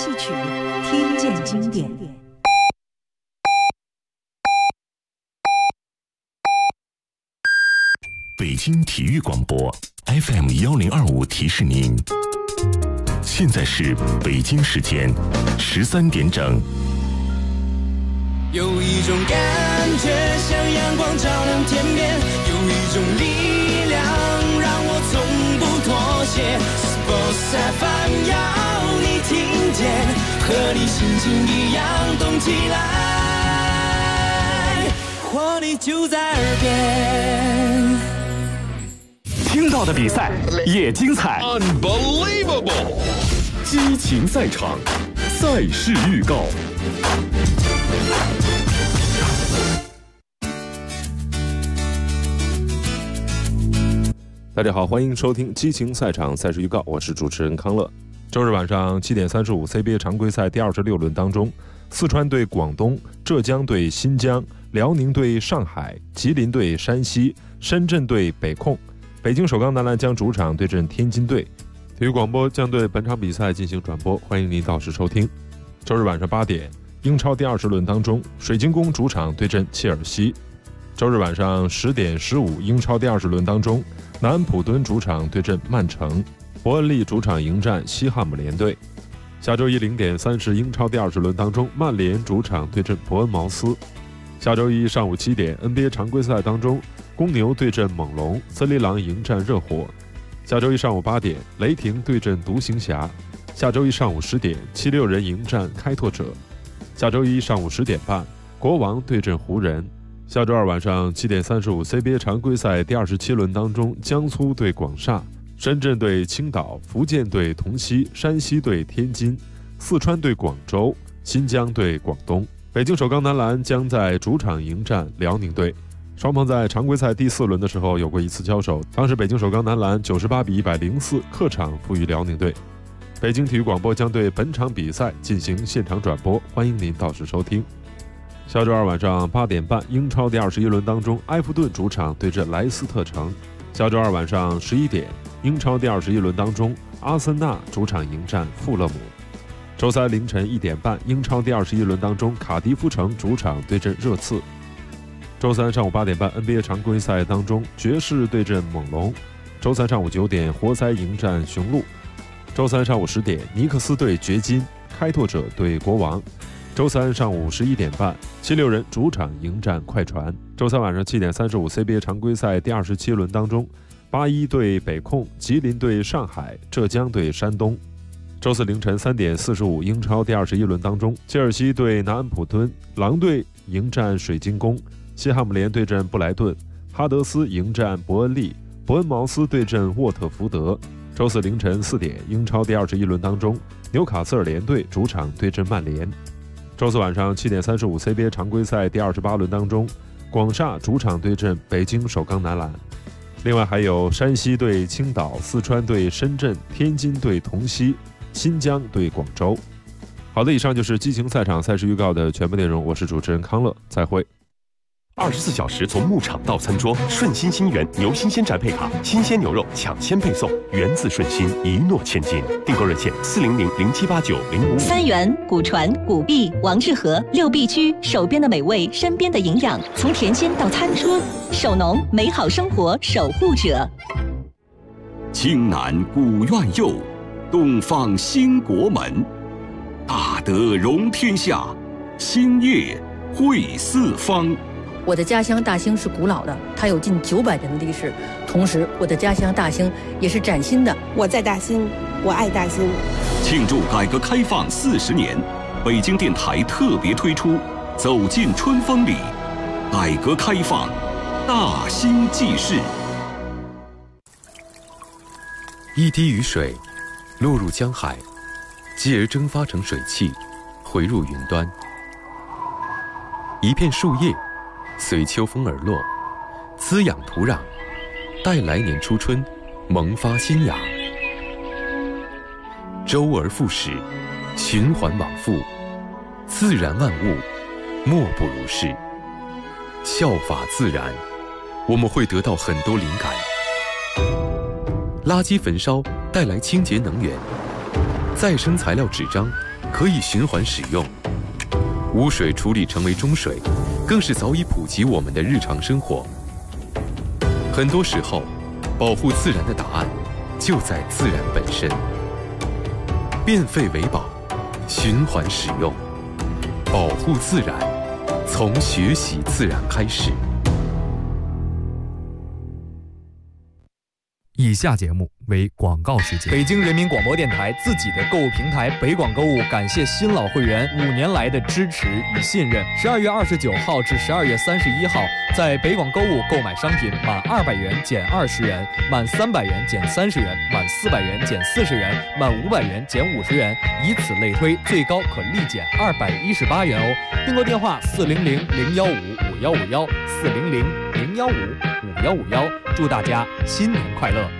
戏曲，听见经典。 北京体育广播 FM1025提示您，现在是北京时间13点整。 有一种感觉像阳光照亮天边，有一种力量让我从不妥协。Sports FM 要你听见，和你心情一样动起来，活力就在耳边。 听到的比赛也精彩 ，Unbelievable！ 激情赛场，赛事预告。 大家好，欢迎收听激情赛场赛事预告，我是主持人康乐。周日晚上7点35 CBA 常规赛第26轮当中，四川对广东，浙江对新疆，辽宁对上海，吉林对山西，深圳对北控。北京首钢男篮将主场对阵天津队。体育广播将对本场比赛进行转播，欢迎您到时收听。周日晚上8点，英超第20轮当中，水晶宫主场对阵切尔西。周日晚上10点15，英超第20轮当中，南安普敦主场对阵曼城，伯恩利主场迎战西汉姆联队。下周一0点30，英超第20轮当中，曼联主场对阵伯恩茅斯。下周一上午7点 ，NBA 常规赛当中，公牛对阵猛龙，森林狼迎战热火。下周一上午8点，雷霆对阵独行侠。下周一上午10点，76人迎战开拓者。下周一上午10点半，国王对阵湖人。下周二晚上7点35 CBA 常规赛第27轮当中，江苏对广厦，深圳对青岛，福建对同曦，山西对天津，四川对广州，新疆对广东。北京首钢男篮将在主场迎战辽宁队。双方在常规赛第4轮的时候有过一次交手，当时北京首钢男篮98比104客场负于辽宁队。北京体育广播将对本场比赛进行现场转播，欢迎您到时收听。下周二晚上8点半，英超第21轮当中，埃弗顿主场对阵莱斯特城。下周二晚上11点，英超第21轮当中，阿森纳主场迎战富勒姆。周三凌晨1点半，英超第21轮当中，卡迪夫城主场对阵热刺。周三上午8点半 ，NBA 常规赛当中，爵士对阵猛龙。周三上午9点，活塞迎战雄鹿。周三上午10点，尼克斯对掘金，开拓者对国王。周三上午11点半，76人主场迎战快船。周三晚上7点35 CBA 常规赛第27轮当中，81对北控，吉林对上海，浙江对山东。周四凌晨3点45，英超第21轮当中，切尔西对南安普敦，狼队迎战水晶宫，西汉姆联对阵布莱顿，哈德斯迎战伯恩利，伯恩茅斯对阵沃特福德。周四凌晨4点，英超第21轮当中，纽卡斯尔联队主场对阵曼联。周四晚上7点35 CBA 常规赛第28轮当中，广厦主场对阵北京首钢男篮。另外还有山西对青岛，四川对深圳，天津对同曦，新疆对广州。好的，以上就是激情赛场赛事预告的全部内容，我是主持人康乐，再会。 24小时从牧场到餐桌，顺心新源牛新鲜宅配卡，新鲜牛肉抢先配送，源自顺心，一诺千金。订购热线40007890555。 三元、古传、古币、王致和6必居，手边的美味，身边的营养，从田间到餐桌，守农，美好生活守护者。 青南古院右，东方兴国门，大德容天下，兴业汇四方。 我的家乡大兴是古老的，它有近900年的历史。同时，我的家乡大兴也是崭新的。 我在大兴，我爱大兴。 庆祝改革开放40年，北京电台特别推出《走进春风里》，改革开放，大兴纪事。 一滴雨水落入江海，继而蒸发成水汽，回入云端。一片树叶随秋风而落，滋养土壤，待来年初春萌发新芽。周而复始，循环往复，自然万物莫不如是。效法自然，我们会得到很多灵感。垃圾焚烧带来清洁能源，再生材料纸张可以循环使用，污水处理成为中水，更是早已普及我们的日常生活。很多时候，保护自然的答案就在自然本身。变废为宝，循环使用，保护自然，从学习自然开始。 以下节目为广告时间。 北京人民广播电台自己的购物平台北广购物感谢新老会员5年来的支持与信任。12月29号至12月31号，在北广购物购买商品满200元减20元，满300元减30元，满400元减40元，满500元减50元，以此类推，最高可立减218元哦。订购电话400-015-5151400-015-5155151。祝大家新年快乐！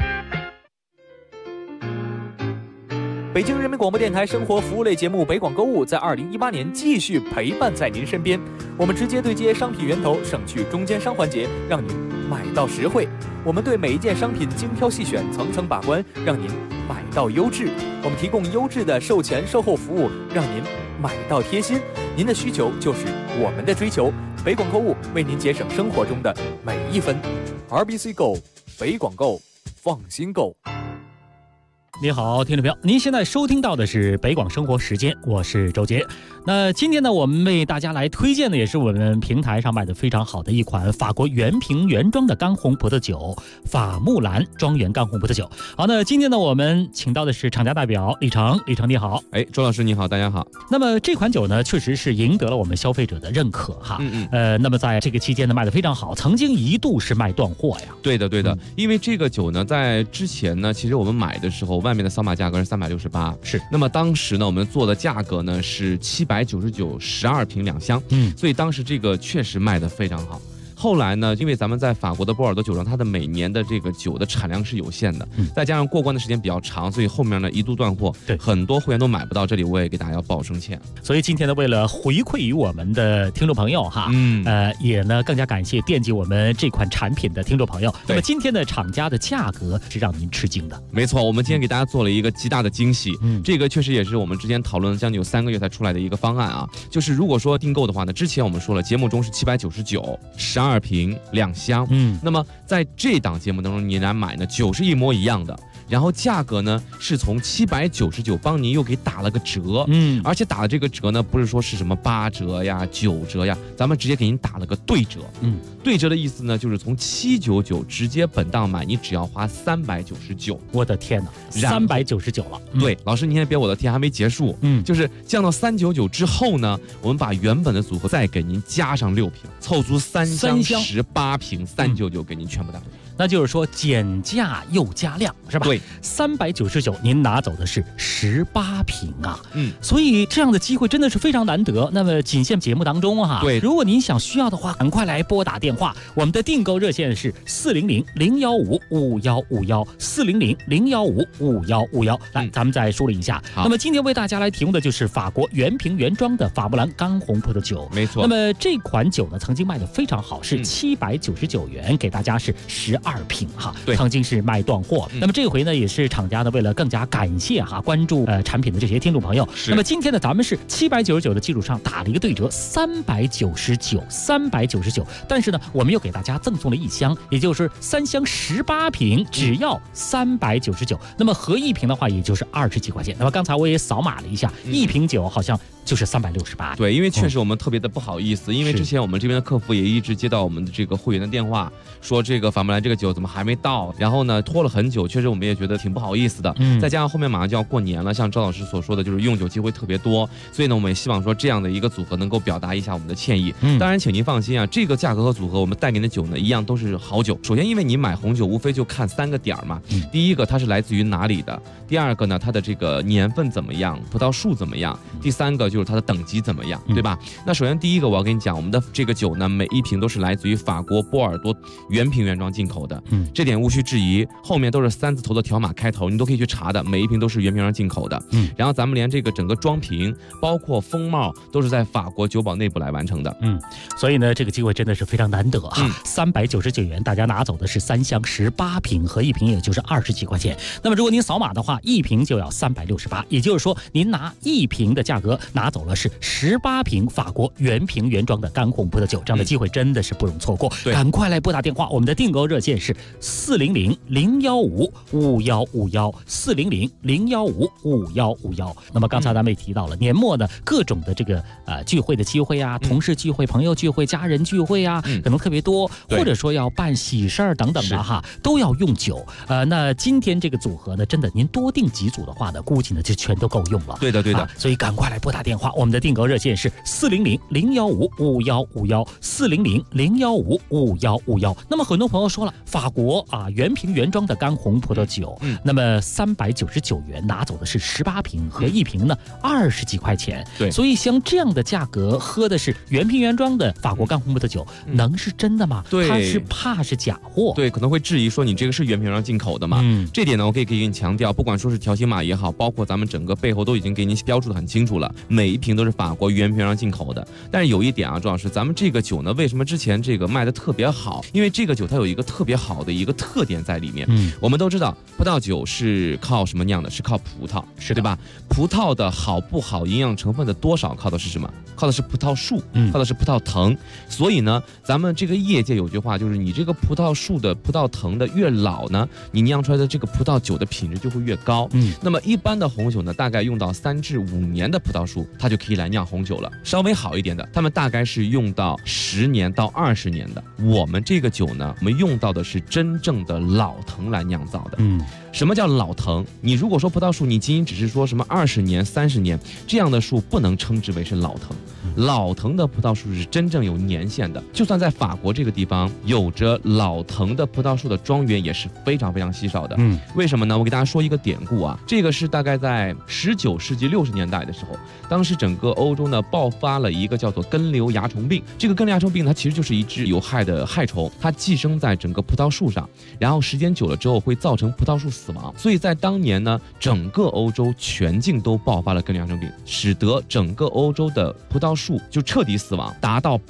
北京人民广播电台生活服务类节目北广购物在2018年继续陪伴在您身边。我们直接对接商品源头，省去中间商环节，让您买到实惠。我们对每一件商品精挑细选，层层把关，让您买到优质。我们提供优质的售前售后服务，让您买到贴心。您的需求就是我们的追求。北广购物为您节省生活中的每一分。RBC Go， 北广购，放心购。 你好，听众朋友，您现在收听到的是北广生活时间，我是周杰。那今天呢，我们为大家来推荐的也是我们平台上卖的非常好的一款法国原瓶原装的干红葡萄酒——法木兰庄园干红葡萄酒。好，那今天呢，我们请到的是厂家代表李成。李成你好。 周老师你好，大家好。 那么这款酒呢，确实是赢得了我们消费者的认可哈。那么在这个期间呢，卖的非常好，曾经一度是卖断货呀。 对的，因为这个酒呢，在之前呢，其实我们买的时候，外面的扫码价格是368， 是。 那么当时呢，我们做的价格呢是799，12瓶2箱，所以当时这个确实卖得非常好。后来呢，因为咱们在法国的波尔多酒庄，它的每年的这个酒的产量是有限的，再加上过关的时间比较长，所以后面呢一度断货， 对， 很多会员都买不到，这里我也给大家要报声歉。 所以今天呢，为了回馈于我们的听众朋友哈，也呢更加感谢惦记我们这款产品的听众朋友。那么今天的厂家的价格是让您吃惊的， 没错，我们今天给大家做了一个极大的惊喜，这个确实也是我们之前讨论将近有3个月才出来的一个方案啊，就是如果说订购的话呢，之前我们说了，节目中是799，12瓶2箱，那么在这档节目当中，你来买呢，酒是一模一样的，然后价格呢是从799帮您又给打了个折，而且打的这个折呢，不是说是什么8折呀、9折呀，咱们直接给您打了个对折，对折的意思呢，就是从799直接本档买，你只要花399。 我的天哪，399了！ 对，老师您先别我的天，还没结束，就是降到399之后呢，我们把原本的组合再给您加上6瓶，凑足3箱18瓶，399给您全部打。 那就是说减价又加量，是吧？ 对 ，399您拿走的是18瓶啊，所以这样的机会真的是非常难得。那么仅限节目当中哈， 对， 如果您想需要的话，赶快来拨打电话，我们的订购热线是400-015-5151，400-015-5151。来，咱们再梳理一下。那么今天为大家来提供的就是法国原瓶原装的法木兰干红葡萄酒， 没错。 那么这款酒呢，曾经卖的非常好，是799元，给大家是12瓶哈，曾经是卖断货。那么这回呢，也是厂家呢为了更加感谢哈关注产品的这些听众朋友，那么今天呢，咱们是799的基础上打了一个对折，399，但是呢，我们又给大家赠送了1箱，也就是3箱18瓶，只要399。那么合1瓶的话，也就是20几块钱。那么刚才我也扫码了一下，1瓶酒好像就是368。 对，因为确实我们特别的不好意思，因为之前我们这边的客服也一直接到我们的这个会员的电话，说这个法木兰这个酒怎么还没到，然后呢拖了很久，确实我们也觉得挺不好意思的。再加上后面马上就要过年了，像赵老师所说的，就是用酒机会特别多，所以呢，我们也希望说这样的一个组合能够表达一下我们的歉意。当然，请您放心啊，这个价格和组合我们带您的酒呢，一样都是好酒。首先，因为你买红酒无非就看3个点嘛，第一个它是来自于哪里的，第二个呢它的这个年份怎么样，葡萄树怎么样，第3个就是它的等级怎么样，对吧？那首先第一个我要跟你讲，我们的这个酒呢，每一瓶都是来自于法国波尔多原瓶原装进口的，这点无需质疑。后面都是3字头的条码开头，你都可以去查的，每一瓶都是原瓶原装进口的。然后咱们连这个整个装瓶，包括封帽，都是在法国酒保内部来完成的。 所以呢，这个机会真的是非常难得哈。399元，大家拿走的是3箱18瓶，合一瓶也就是20几块钱。那么如果您扫码的话，一瓶就要368，也就是说您拿一瓶的价格拿走了是18瓶法国原瓶原装的干红葡萄酒，这样的机会真的是不容错过。赶快来拨打电话，我们的订购热线是400-015-5151，400-015-5151。那么刚才咱们也提到了，年末呢各种的这个聚会的机会啊，同事聚会、朋友聚会、家人聚会啊，可能特别多，或者说要办喜事儿等等的哈，都要用酒。那今天这个组合呢，真的您多订几组的话呢，估计呢就全都够用了。 对的。 所以赶快来拨打电话，我们的订购热线是400-015-5151，400-015-5151。那么很多朋友说了，法国原瓶原装的干红葡萄酒，那么399元拿走的是18瓶，合一瓶呢20几块钱。所以像这样的价格，喝的是原瓶原装的法国干红葡萄酒，能是真的吗？它是怕是假货。 可能会质疑说你这个是原瓶原装进口的嘛？这点呢，我可以给你强调，不管说是条形码也好，包括咱们整个背后都已经给你标注的很清楚了，每一瓶都是法国原瓶原装进口的。但是有一点啊，周老师，咱们这个酒呢，为什么之前这个卖的特别好？因为这个酒它有一个特别好的一个特点在里面。我们都知道葡萄酒是靠什么酿的？是靠葡萄，对吧？葡萄的好不好，营养成分的多少，靠的是什么？靠的是葡萄树，靠的是葡萄藤。所以呢，咱们这个业界有句话，就是你这个葡萄树的葡萄藤的越老呢，你酿出来的这个葡萄酒的品质就会越高。那么一般的红酒呢，大概用到3至5年的葡萄树，它就可以来酿红酒了。稍微好一点的，他们大概是用到10年到20年的。我们这个酒呢，我们用到的是真正的老藤来酿造的。什么叫老藤？你如果说葡萄树，你仅仅只是说什么20年、30年这样的树，不能称之为是老藤。老藤的葡萄树是真正有年限的，就算在法国这个地方，有着老藤的葡萄树的庄园也是非常非常稀少的。为什么呢？我给大家说一个典故啊，这个是大概在19世纪60年代的时候，当时整个欧洲呢爆发了一个叫做根瘤蚜虫病。这个根瘤蚜虫病它其实就是一只有害的害虫，它寄生在整个葡萄树上，然后时间久了之后会造成葡萄树死亡。所以在当年呢，整个欧洲全境都爆发了根瘤蚜虫病，使得整个欧洲的葡萄树就彻底死亡，达到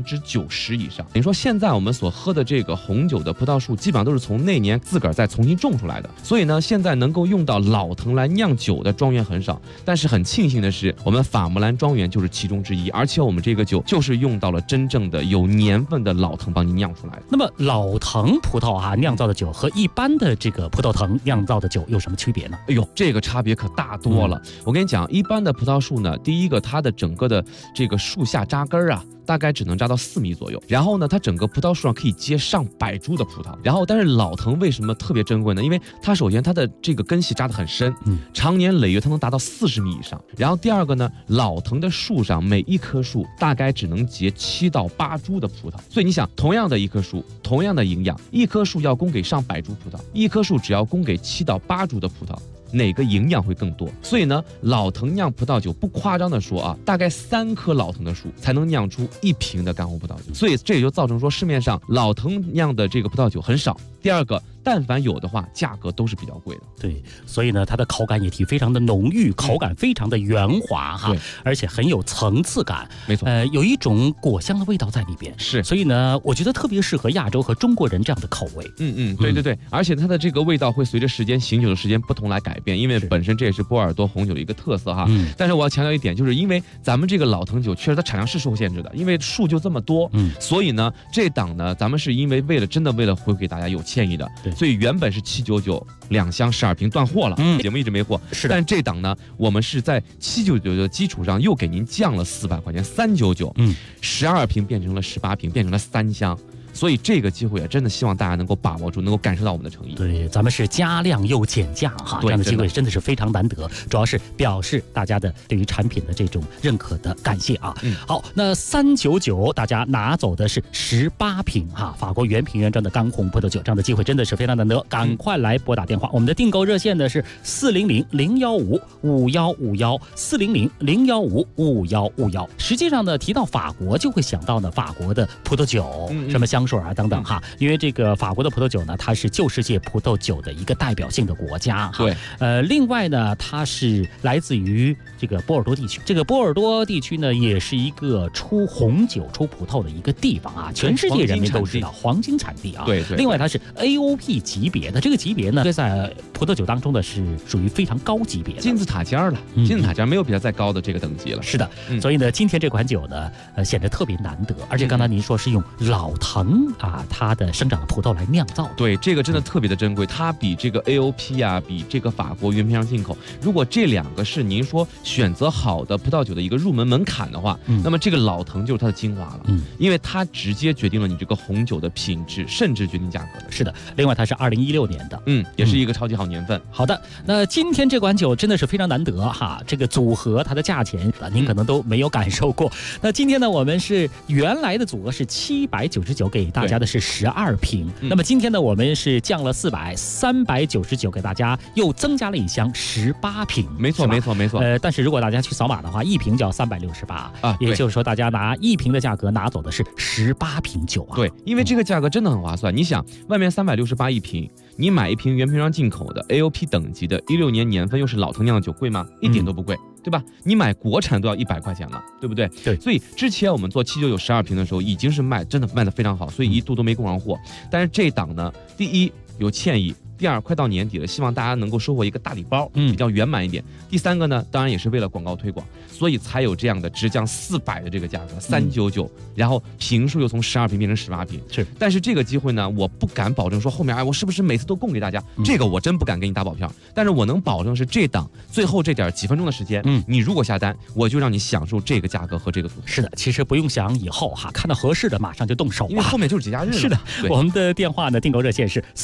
90%以上。等于说现在我们所喝的这个红酒的葡萄树，基本上都是从那年自个儿再重新种出来的。所以呢，现在能够用到老藤来酿酒的庄园很少。但是很庆幸的是，我们法穆兰庄园就是其中之一，而且我们这个酒就是用到了真正的有年份的老藤帮你酿出来的。 那么老藤葡萄酿造的酒和一般的这个葡萄藤酿造的酒有什么区别呢？ 哎呦，这个差别可大多了。我跟你讲，一般的葡萄树呢，第一个它的整个的这个树下扎根啊，大概只能扎到4米左右。然后呢，它整个葡萄树上可以结上百株的葡萄。然后，但是老藤为什么特别珍贵呢？因为它首先它的这个根系扎得很深，长年累月它能达到40米以上。然后第二个呢，老藤的树上每一棵树大概只能结7到8株的葡萄。所以你想，同样的一棵树，同样的营养，一棵树要供给上百株葡萄，一棵树只要供给7到8株的葡萄，哪个营养会更多？所以呢，老藤酿葡萄酒不夸张的说啊，大概3棵老藤的树才能酿出1瓶的干红葡萄酒。所以这也就造成说市面上老藤酿的这个葡萄酒很少。第二个，但凡有的话，价格都是比较贵的。 对，所以呢，它的口感也非常的浓郁，口感非常的圆滑哈，而且很有层次感。 没错， 有一种果香的味道在里边。 是， 所以呢，我觉得特别适合亚洲和中国人这样的口味。 对，而且它的这个味道会随着时间醒酒的时间不同来改变，因为本身这也是波尔多红酒的一个特色哈。但是我要强调一点，就是因为咱们这个老藤酒确实它产量是受限制的，因为树就这么多，所以呢，这档呢，咱们是因为真的为了回馈大家有歉意的，所以原本是799 2箱12瓶断货了，节目一直没货。 是的， 但这档呢，我们是在799的基础上又给您降了400块钱，399，12瓶变成了18瓶，变成了3箱。 所以这个机会啊，真的希望大家能够把握住，能够感受到我们的诚意。 对，咱们是加量又减价哈，这样的机会真的是非常难得，主要是表示大家的对于产品的这种认可的感谢啊。好，那399大家拿走的是18瓶哈，法国原瓶原装的干红葡萄酒，这样的机会真的是非常难得，赶快来拨打电话，我们的订购热线呢是400-015-5151，400-015-5151。实际上呢，提到法国就会想到呢法国的葡萄酒，什么香水啊等等哈，因为这个法国的葡萄酒呢，它是旧世界葡萄酒的一个代表性的国家哈。 对， 另外呢，它是来自于这个波尔多地区，这个波尔多地区呢，也是一个出红酒、出葡萄的一个地方啊，全世界人民都知道黄金产地啊。 对。 另外，它是 AOP 级别的，这个级别呢，在葡萄酒当中呢是属于非常高级别的金字塔尖了，金字塔尖没有比它再高的这个等级了。 是的，所以呢，今天这款酒呢，显得特别难得，而且刚才您说是用老藤啊，它的生长的葡萄来酿造的。 对，这个真的特别的珍贵，它比这个 AOP 啊，比这个法国原瓶上进口，如果这两个是您说选择好的葡萄酒的一个入门门槛的话，那么这个老藤就是它的精华了，因为它直接决定了你这个红酒的品质，甚至决定价格的。 是的，另外它是2016年的， 也是一个超级好年份。 好的，那今天这款酒真的是非常难得哈，这个组合它的价钱您可能都没有感受过。那今天呢，我们是原来的组合是799，给大家的是12瓶，那么今天呢，我们是降了400，399给大家又增加了一箱18瓶。 没错。 但是如果大家去扫码的话，一瓶就要368啊，也就是说大家拿1瓶的价格拿走的是18瓶酒啊。 对，因为这个价格真的很划算。你想，外面368一瓶，你买一瓶原瓶上进口的 AOP 等级的16年年份又是老藤酿的酒贵吗？一点都不贵。对吧？你买国产都要100块钱了，对不对？ 对。 所以之前我们做799 12瓶的时候，已经是真的卖得非常好，所以一度都没供上货。但是这档呢，第一有歉意，第二快到年底了，希望大家能够收获一个大礼包，比较圆满一点。第三个呢，当然也是为了广告推广，所以才有这样的直降400的这个价格，399，然后瓶数又从12瓶变成18瓶。 是。 但是这个机会呢，我不敢保证说后面我是不是每次都供给大家，这个我真不敢给你打保票。但是我能保证是这档最后这点几分钟的时间，你如果下单，我就让你享受这个价格和这个组合。 是的，其实不用想以后哈，看到合适的马上就动手， 因为后面就是节假日了。 是的，我们的电话呢，订购热线是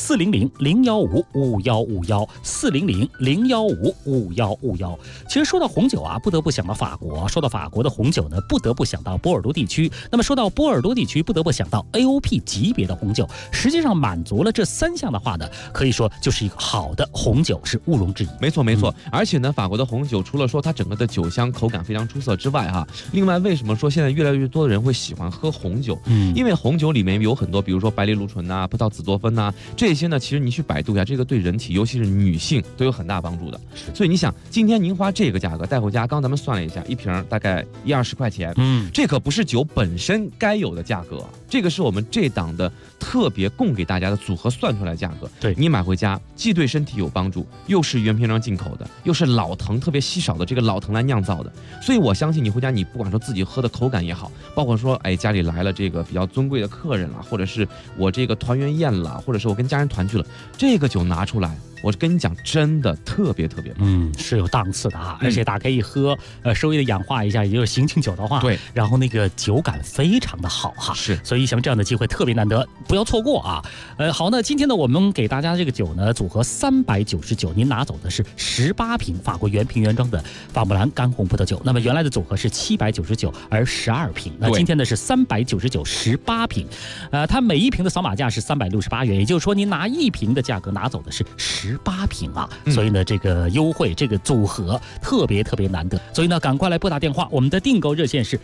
400-015-5151，400-015-5151。其实说到红酒啊，不得不想到法国；说到法国的红酒呢，不得不想到波尔多地区。那么说到波尔多地区，不得不想到 AOP 级别的红酒。实际上满足了这3项的话呢，可以说就是一个好的红酒，是毋庸置疑。 没错。而且呢，法国的红酒除了说它整个的酒香口感非常出色之外哈，另外为什么说现在越来越多的人会喜欢喝红酒？因为红酒里面有很多，比如说白藜芦醇呐、葡萄紫多酚呐，这些呢，其实你去百度一下，这个对人体，尤其是女性都有很大帮助的。所以你想，今天您花这个价格带回家，刚咱们算了一下，一瓶大概1-20块钱，这可不是酒本身该有的价格，这个是我们这档的特别供给大家的组合算出来的价格。 对， 你买回家既对身体有帮助，又是原瓶装进口的，又是老藤特别稀少的这个老藤来酿造的，所以我相信你回家，你不管说自己喝的口感也好，包括说家里来了这个比较尊贵的客人了，或者是我这个团圆宴了，或者是我跟家人团聚了，这个酒拿出来，我跟你讲，真的特别棒， 是有档次的啊，而且打开一喝，稍微的氧化一下，也就是醒酒的话， 对， 然后那个酒感非常的好哈， 是， 所以像这样的机会特别难得，不要错过啊。好，那今天呢，我们给大家这个酒呢，组合399，您拿走的是18瓶法国原瓶原装的法姆兰干红葡萄酒。那么原来的组合是799，而12瓶，那今天呢是399 18瓶，它每一瓶的扫码价是368元，也就是说您拿1瓶的价格拿走的是18瓶啊，所以呢这个优惠这个组合特别难得，所以呢赶快来拨打电话，我们的订购热线是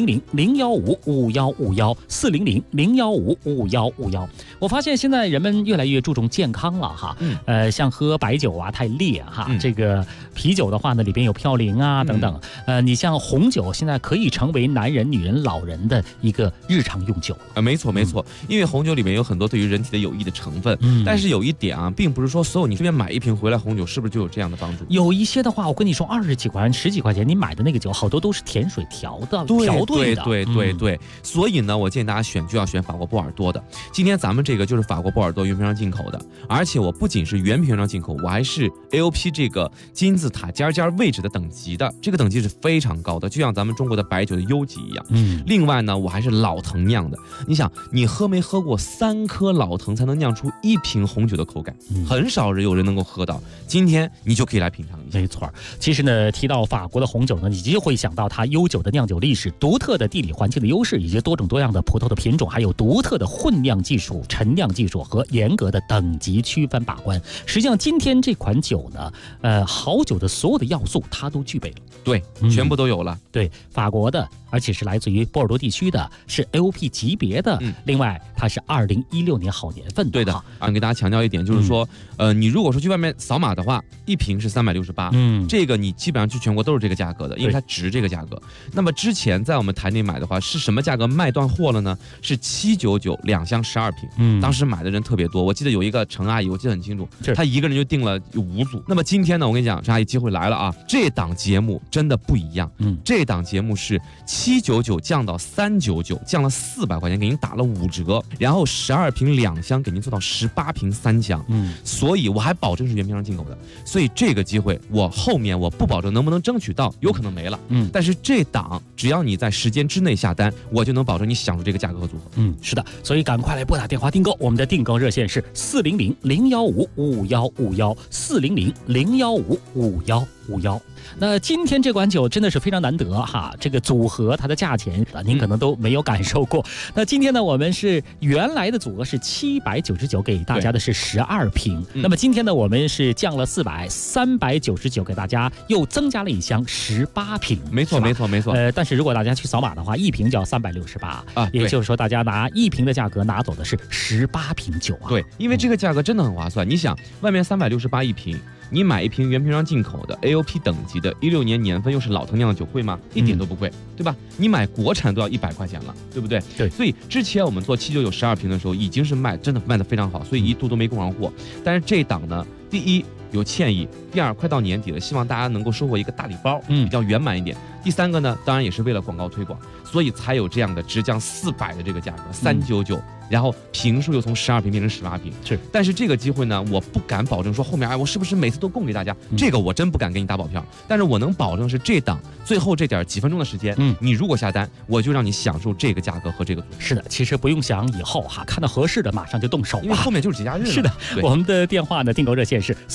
400-015-5151，400-015-5151。我发现现在人们越来越注重健康了哈，像喝白酒啊太烈哈，这个啤酒的话呢里边有嘌呤啊等等，你像红酒现在可以成为男人、女人、老人的一个日常用酒。 没错，因为红酒里面有很多对于人体的有益的成分，但是有一点啊，并不是说所有你你这边买一瓶回来红酒，是不是就有这样的帮助？ 有一些的话，我跟你说，20几块、10几块钱，你买的那个酒，好多都是甜水调的、调兑的。 对。所以呢，我建议大家选就要选法国波尔多的。今天咱们这个就是法国波尔多原瓶装进口的，而且我不仅是原瓶装进口，我还是 AOP 这个金字塔尖位置的等级的，这个等级是非常高的，就像咱们中国的白酒的优级一样。另外呢，我还是老藤酿的。你想，你喝没喝过3颗老藤才能酿出1瓶红酒的口感？很少有人能够喝到。今天你就可以来品尝一下。 没错，其实呢，提到法国的红酒呢，你就会想到它悠久的酿酒历史、独特的地理环境的优势，以及多种多样的葡萄的品种，还有独特的混酿技术、陈酿技术和严格的等级区分把关。实际上，今天这款酒呢，好酒的所有的要素它都具备了。 对，全部都有了。 对，法国的，而且是来自于波尔多地区的，是 AOP 级别的。另外，它是2016年好年份的。 对的啊，给大家强调一点，就是说，你如果说去外面扫码的话，一瓶是368，这个你基本上去全国都是这个价格的，因为它值这个价格。那么之前在我们台内买的话，是什么价格卖断货了呢？是7992箱12瓶。当时买的人特别多，我记得有一个陈阿姨，我记得很清楚，她一个人就订了5组。那么今天呢，我跟你讲，陈阿姨机会来了啊！这档节目真的不一样，这档节目是799降到399，降了400块钱，给您打了5折，然后12瓶2箱给您做到18瓶3箱。所以我还保证是原瓶装进口的。所以这个机会，我后面我不保证能不能争取到，有可能没了。但是这档只要你在时间之内下单，我就能保证你享受这个价格和组合。 是的，所以赶快来拨打电话订购，我们的订购热线是400-015-5151，400-015-5151。那今天这款酒真的是非常难得哈，这个组合它的价钱您可能都没有感受过。那今天呢，我们是原来的组合是799，给大家的是12瓶。那么今天呢，我们是降了400，399给大家又增加了1箱18瓶。 没错。 但是如果大家去扫码的话，一瓶就要368啊，也就是说大家拿1瓶的价格拿走的是18瓶酒啊。 对，因为这个价格真的很划算。你想，外面368一瓶。你买一瓶原瓶装进口的 AOP 等级的16年年份又是老藤酿的酒贵吗？一点都不贵，对吧？你买国产都要100块钱了，对不对？ 对。 所以之前我们做799 12瓶的时候，已经是真的卖得非常好，所以一度都没供上货。但是这档呢，第一有歉意，第二快到年底了，希望大家能够收获一个大礼包，比较圆满一点。第三个呢，当然也是为了广告推广，所以才有这样的直降400的这个价格，399。然后瓶数又从12瓶变成18瓶，但是这个机会呢，我不敢保证说后面我是不是每次都供给大家，这个我真不敢给你打保票。但是我能保证是这档最后这点几分钟的时间，你如果下单，我就让你享受这个价格和这个组合。 是的，其实不用想以后哈，看到合适的马上就动手， 因为后面就是节假日了。 是的，我们的电话呢，订购热线是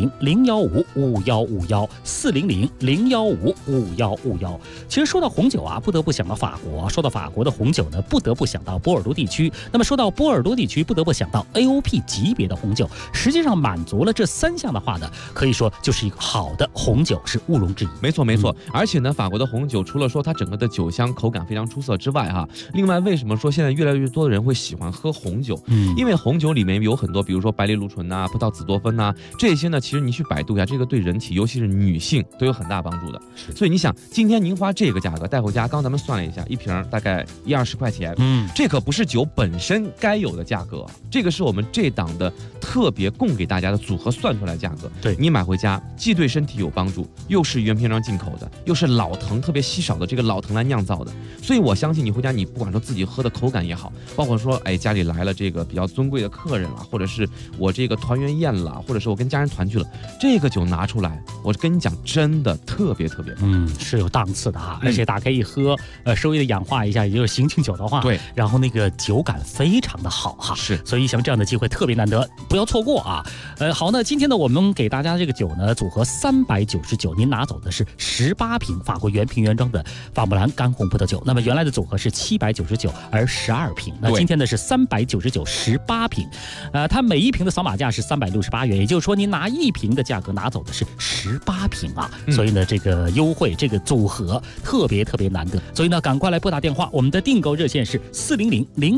400-015-5151，400-015-5151。其实说到红酒啊，不得不想到法国；说到法国的红酒呢，不得不想到波尔多地区。那么说到波尔多地区，不得不想到 AOP 级别的红酒。实际上满足了这3项的话呢，可以说就是一个好的红酒，是毋庸置疑。 没错。而且呢，法国的红酒除了说它整个的酒香口感非常出色之外哈，另外为什么说现在越来越多的人会喜欢喝红酒？因为红酒里面有很多，比如说白藜芦醇呐、葡萄紫多酚呐，这些呢，其实你去百度一下，这个对人体，尤其是女性都有很大帮助的。所以你想，今天您花这个价格带回家，刚咱们算了一下，一瓶大概120块钱，这可不是酒本身该有的价格，这个是我们这档的特别供给大家的组合算出来的价格。 对， 你买回家既对身体有帮助，又是原瓶装进口的，又是老藤特别稀少的这个老藤来酿造的，所以我相信你回家，你不管说自己喝的口感也好，包括说家里来了这个比较尊贵的客人了，或者是我这个团圆宴了，或者是我跟家人团聚了，这个酒拿出来，我跟你讲，真的特别棒， 是有档次的哈，而且打开一喝，稍微的氧化一下，也就是醒酒的话， 对， 然后那个酒感非常的好哈， 是， 所以像这样的机会特别难得，不要错过啊。好，那今天呢，我们给大家这个酒呢，组合399，您拿走的是18瓶法国原瓶原装的法布兰干红葡萄酒。那么原来的组合是799，而12瓶，那今天呢是399 18瓶，它每一瓶的扫码价是368元，也就是说您拿1瓶的价格拿走的是18瓶啊，所以呢这个优惠这个组合特别难得，所以呢赶快来拨打电话，我们的订购热线是400-015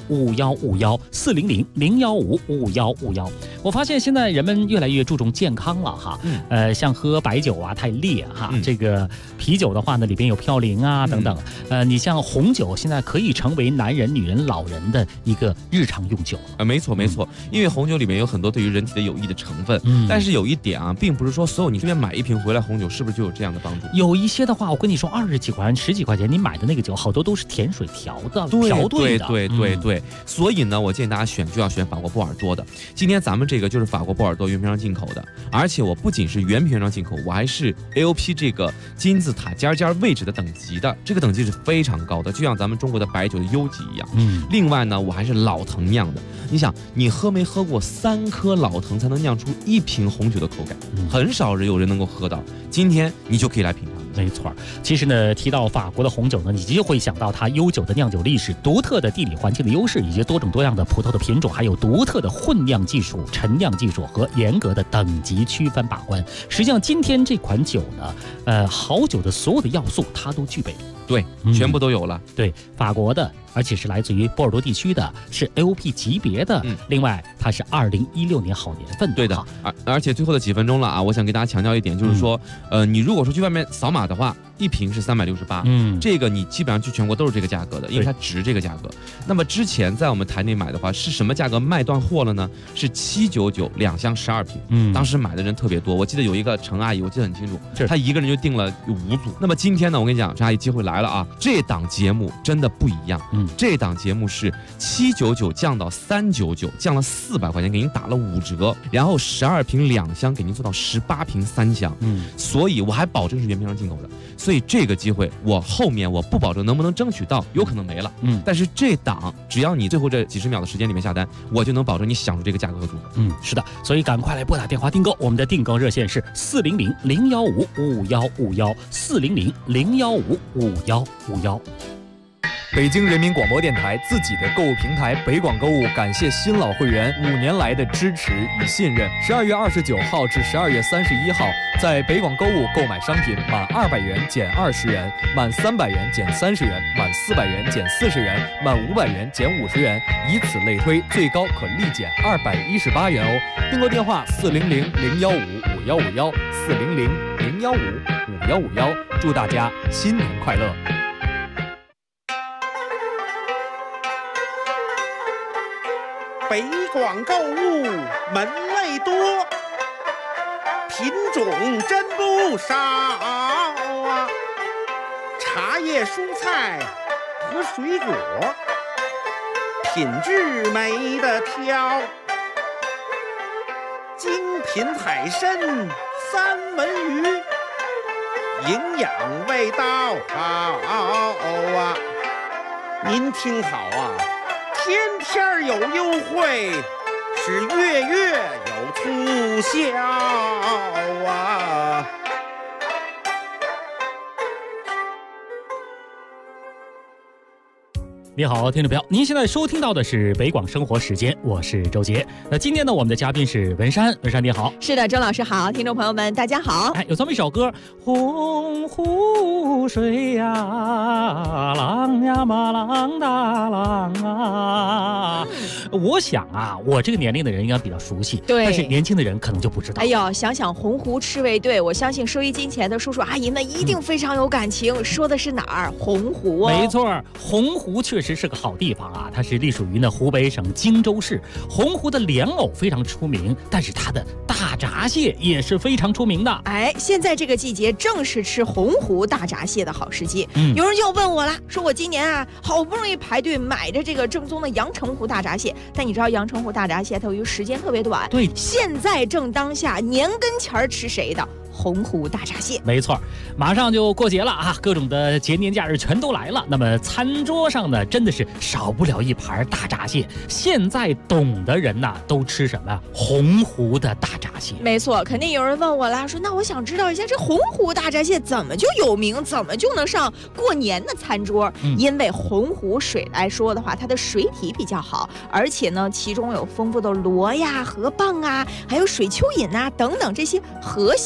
400-015400-0155。我发现现在人们越来越注重健康了哈，像喝白酒啊太烈哈，这个啤酒的话呢里边有嘌呤啊等等，你像红酒现在可以成为男人、女人、老人的一个日常用酒了。 没错，因为红酒里面有很多对于人体的有益的成分，但是有一点啊，并不是说所有你这边买一瓶回来红酒是不是就有这样的帮助？ 有一些的话，我跟你说20几块钱、10几块钱，你买的那个酒好多都是甜水调的、调兑的。 对，所以呢，我建议大家选就要选法国波尔多的。今天咱们这个就是法国波尔多原瓶上进口的，而且我不仅是原瓶上进口，我还是 AOP 这个金字塔尖位置的等级的，这个等级是非常高的，就像咱们中国的白酒的优级一样。另外呢，我还是老藤酿的。你想，你喝没喝过3颗老藤才能酿出1瓶红酒的口感？很少有人能够喝到。今天你就可以来品尝。 没错，其实呢，提到法国的红酒呢，你就会想到它悠久的酿酒历史、独特的地理环境的优势，以及多种多样的葡萄的品种，还有独特的混酿技术、陈酿技术和严格的等级区分把关。实际上，今天这款酒呢，好酒的所有的要素它都具备。 对，全部都有了。 对，法国的，而且是来自于波尔多地区的，是 AOP 级别的。另外，它是2016年好年份的。 对的，而且最后的几分钟了啊，我想给大家强调一点，就是说，你如果说去外面扫码的话，1瓶是368，这个你基本上去全国都是这个价格的，因为它值这个价格。那么之前在我们台内买的话，是什么价格卖断货了呢？是7992箱12瓶。当时买的人特别多，我记得有一个陈阿姨，我记得很清楚，她一个人就订了5组。那么今天呢，我跟你讲，陈阿姨机会来了啊！这档节目真的不一样，这档节目是799降到399，降了400块钱，给您打了5折，然后12瓶2箱给您做到18瓶3箱，所以我还保证是原瓶上进口的。所以这个机会，我后面我不保证能不能争取到，有可能没了。但是这档只要你最后这几十秒的时间里面下单，我就能保证你享受这个价格和组合。 是的，所以赶快来拨打电话订购，我们的订购热线是400-015-5151，400-015-5151。 北京人民广播电台自己的购物平台北广购物，感谢新老会员5年来的支持与信任。12月29号至12月31号，在北广购物购买商品满200元减20元，满300元减30元，满400元减40元，满500元减50元，以此类推，最高可立减218元哦。订购电话400-015-5151，400-015-5151。祝大家新年快乐！ 北广购物门类多，品种真不少啊！茶叶、蔬菜和水果，品质没得挑。精品海参、三文鱼，营养味道好啊！您听好啊！天天有优惠，是月月有促销啊！ 你好，听众朋友，您现在收听到的是北广生活时间，我是周杰。那今天呢，我们的嘉宾是文山，文山你好。 是的，周老师好，听众朋友们大家好。 有这么一首歌，洪湖水呀，浪呀嘛浪大浪啊。我想啊，我这个年龄的人应该比较熟悉， 对， 但是年轻的人可能就不知道。 哎呦，想想洪湖赤卫队，我相信收音机前的叔叔阿姨们一定非常有感情。说的是哪儿？洪湖哦。 没错，洪湖确实是个好地方啊，它是隶属于呢湖北省荆州市。洪湖的莲藕非常出名，但是它的大闸蟹也是非常出名的。 哎，现在这个季节正是吃洪湖大闸蟹的好时机。有人就问我了，说我今年啊好不容易排队买着这个正宗的阳澄湖大闸蟹，但你知道阳澄湖大闸蟹它由于时间特别短， 对， 现在正当下，年跟前吃谁的？洪湖大闸蟹。 没错，马上就过节了啊，各种的节年假日全都来了。那么餐桌上呢，真的是少不了一盘大闸蟹。现在懂的人呐，都吃什么？洪湖的大闸蟹。 没错，肯定有人问我啦，说那我想知道一下，这洪湖大闸蟹怎么就有名，怎么就能上过年的餐桌？因为洪湖水来说的话，它的水体比较好，而且呢，其中有丰富的螺呀、河蚌啊，还有水蚯蚓啊等等这些河蟹非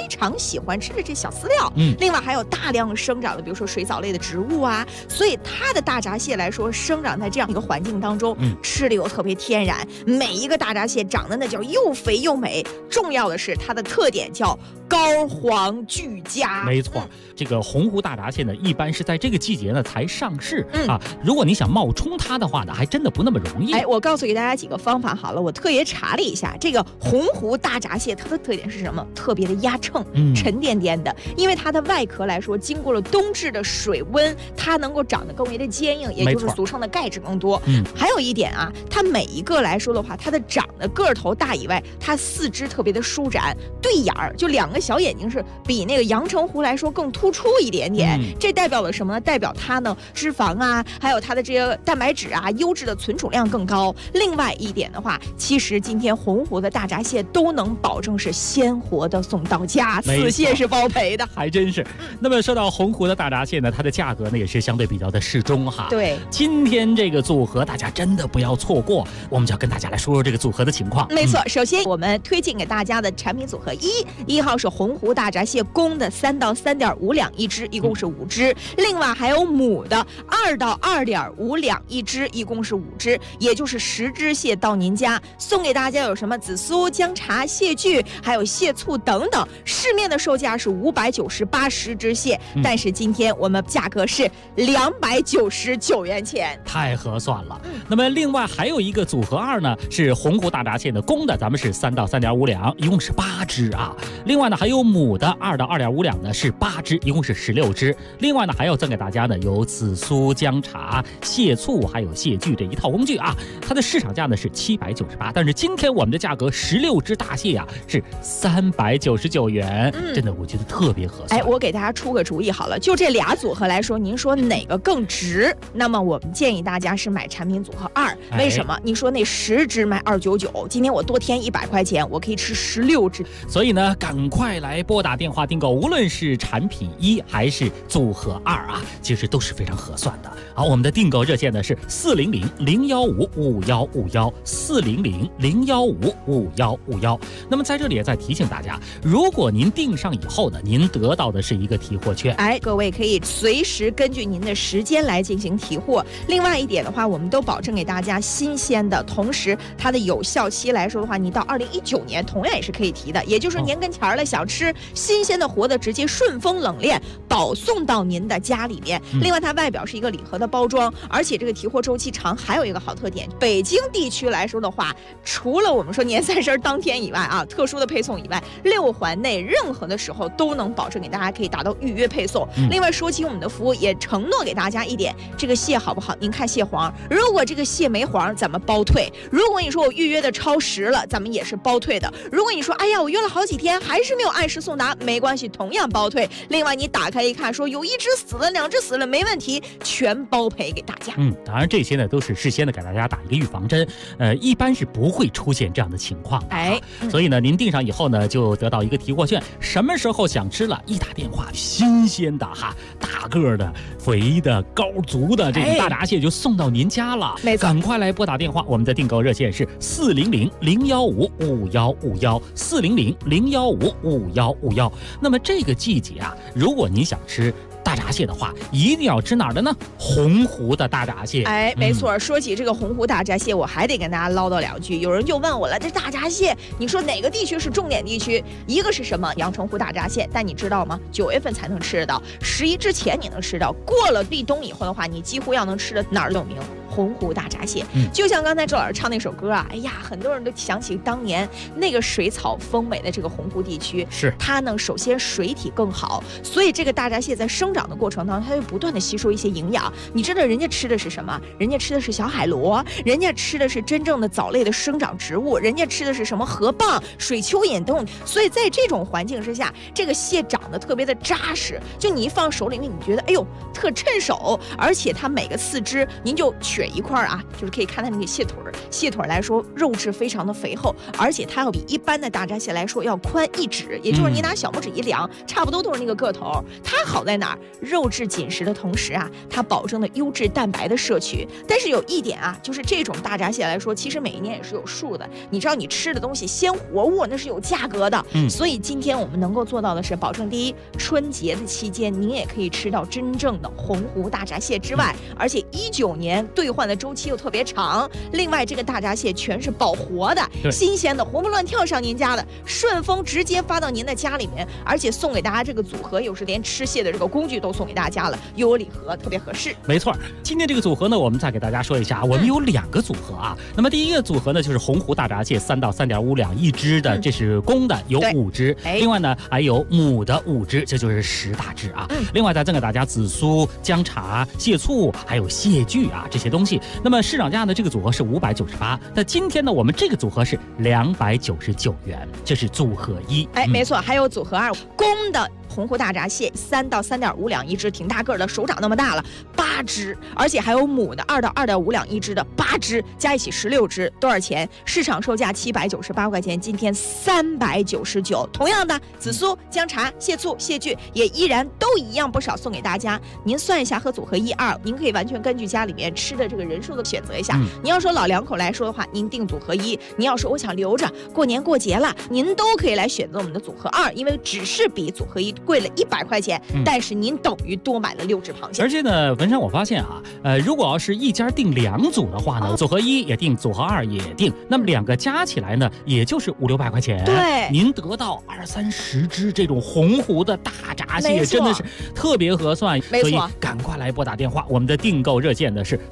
非常喜欢吃的这小饲料。另外还有大量生长的，比如说水藻类的植物啊，所以它的大闸蟹来说，生长在这样一个环境当中，吃的又特别天然，每一个大闸蟹长得那叫又肥又美。重要的是它的特点叫膏黄俱佳。 没错，这个洪湖大闸蟹呢，一般是在这个季节呢才上市啊。如果你想冒充它的话呢，还真的不那么容易。 我告诉给大家几个方法好了，我特别查了一下，这个洪湖大闸蟹它的特点是什么？特别的压秤，沉甸甸的，因为它的外壳来说，经过了冬至的水温，它能够长得更为的坚硬，也就是俗称的钙质更多。还有一点啊，它每一个来说的话，它的长得个头大以外，它四肢特别的舒展，对眼儿，就两个小眼睛是比那个阳澄湖来说更突出一点点。这代表了什么呢？代表它呢脂肪啊，还有它的这些蛋白质啊，优质的存储量更高。另外一点的话，其实今天洪湖的大闸蟹都能保证是鲜活的送到家，此蟹是包赔的， 还真是。那么说到洪湖的大闸蟹呢，它的价格呢也是相对比较的适中哈。 对， 今天这个组合大家真的不要错过，我们就要跟大家来说说这个组合的情况。 没错，首先我们推荐给大家的产品组合一号是洪湖大闸蟹公的3到3.5两一只，一共是5只。另外还有母的2到2.5两一只，一共是5只，也就是10只蟹到您家。送给大家有什么紫苏、姜茶、蟹具，还有蟹醋等等。市面的售价是598，10只蟹，但是今天我们价格是299元钱， 太合算了。那么另外还有一个组合2呢，是洪湖大闸蟹的公的，咱们是3到3.5两，一共是8只啊。另外呢还有母的2到2.5两呢是8只，一共是16只。另外呢还要赠给大家呢有紫苏、姜茶、蟹醋还有蟹具这一套工具啊。它的市场价呢是798，但是今天我们的价格16只大蟹啊是399元，真的我觉得特别合算。 我给大家出个主意好了，就这俩组合来说，您说哪个更值？那么我们建议大家是买产品组合2，为什么？你说那10只卖299，今天我多添100块钱，我可以吃16只。 所以呢，赶快来拨打电话订购，无论是产品1还是组合2啊，其实都是非常合算的。好，我们的订购热线呢是400-015-5151，400-015-5151。那么在这里也再提醒大家，如果您订上以后呢，您得到的是一个提货券。 各位可以随时根据您的时间来进行提货。另外一点的话，我们都保证给大家新鲜的，同时它的有效期来说的话，你到2019年同样也是可以提的，也就是年跟前了，想吃新鲜的活的，直接顺丰冷链保送到您的家里面。另外它外表是一个礼盒的包装，而且这个提货周期长，还有一个好特点，北京地区来说的话，除了我们说年30当天以外啊，特殊的配送以外，6环内任何的时候都能保证给大家可以达到预约配送。另外说起我们的服务，也承诺给大家一点，这个蟹好不好，您看蟹黄，如果这个蟹没黄，咱们包退。如果你说我预约的超时了，咱们也是包退的。如果你说哎呀我约了好几天还是没有按时送达，没关系，同样包退。另外你打开一看，说有1只死了2只死了，没问题，全包赔给大家。 当然这些呢都是事先的给大家打一个预防针，一般是不会出现这样的情况的。所以呢您订上以后呢就得到一个提货券，什么时候想吃了，一打电话，新鲜的哈，大个的、肥的、高足的这个大闸蟹就送到您家了。赶快来拨打电话，我们的订购热线是400-015-5151，400-015-5151。那么这个季节啊，如果您想吃大闸蟹的话，一定要吃哪儿的呢？洪湖的大闸蟹。 没错。说起这个洪湖大闸蟹，我还得跟大家唠叨2句。有人就问我了，这大闸蟹，你说哪个地区是重点地区？一个是什么？阳澄湖大闸蟹，但你知道吗？9月份才能吃得到，11之前你能吃到，过了立冬以后的话，你几乎要能吃的哪儿都有名。洪湖大闸蟹，就像刚才周老师唱那首歌啊，哎呀，很多人都想起当年那个水草丰美的这个洪湖地区， 是它呢，首先水体更好，所以这个大闸蟹在生长的过程当中，它会不断的吸收一些营养。你知道人家吃的是什么？人家吃的是小海螺，人家吃的是真正的藻类的生长植物，人家吃的是什么河蚌、水蚯蚓等。所以在这种环境之下，这个蟹长得特别的扎实，就你一放手里面，你觉得哎呦特趁手，而且它每个4只您就取水一块啊，就是可以看它那个蟹腿儿。蟹腿儿来说，肉质非常的肥厚，而且它要比一般的大闸蟹来说要宽1指，也就是你拿小拇指一量，差不多都是那个个头。它好在哪儿？肉质紧实的同时啊，它保证了优质蛋白的摄取。但是有一点啊，就是这种大闸蟹来说，其实每一年也是有数的。你知道你吃的东西鲜活物那是有价格的，所以今天我们能够做到的是，保证第一，春节的期间您也可以吃到真正的洪湖大闸蟹之外，而且19年兑换的周期又特别长。另外这个大闸蟹全是保活的、新鲜的，活蹦乱跳上您家的，顺丰直接发到您的家里面，而且送给大家这个组合，有时连吃蟹的这个工具都送给大家了，又有礼盒，特别合适。 没错，今天这个组合呢，我们再给大家说一下，我们有2个组合啊。那么第一个组合呢，就是洪湖大闸蟹3到3.5两一只的，这是公的，有5只。另外呢，还有母的5只，这就是10大只啊。另外再赠给大家紫苏、姜茶、蟹醋，还有蟹具啊这些东西。那么市场价呢，这个组合是598，那今天呢，我们这个组合是299元，这是组合1。 没错，还有组合2，公的洪湖大闸蟹3到3.5两一只，挺大个的，手掌那么大了，8只，而且还有母的2到2.5两一只的8只，加一起16只，多少钱？市场售价798块钱，今天399。同样的，紫苏、姜茶、蟹醋、蟹具也依然都一样不少送给大家。您算一下和组合1、2，您可以完全根据家里面吃的这个人数的选择一下。您要说老2口来说的话，您定组合1；您要说我想留着过年过节了，您都可以来选择我们的组合2，因为只是比组合1贵了100块钱，但是您等于多买了6只螃蟹。 而且呢，文山我发现啊，如果要是一家订2组的话呢，组合1也订，组合2也订，那么2个加起来呢，也就是500-600块钱。 对， 您得到20-30只这种洪湖的大闸蟹，真的是特别合算。所以赶快来拨打电话，我们的订购热线呢是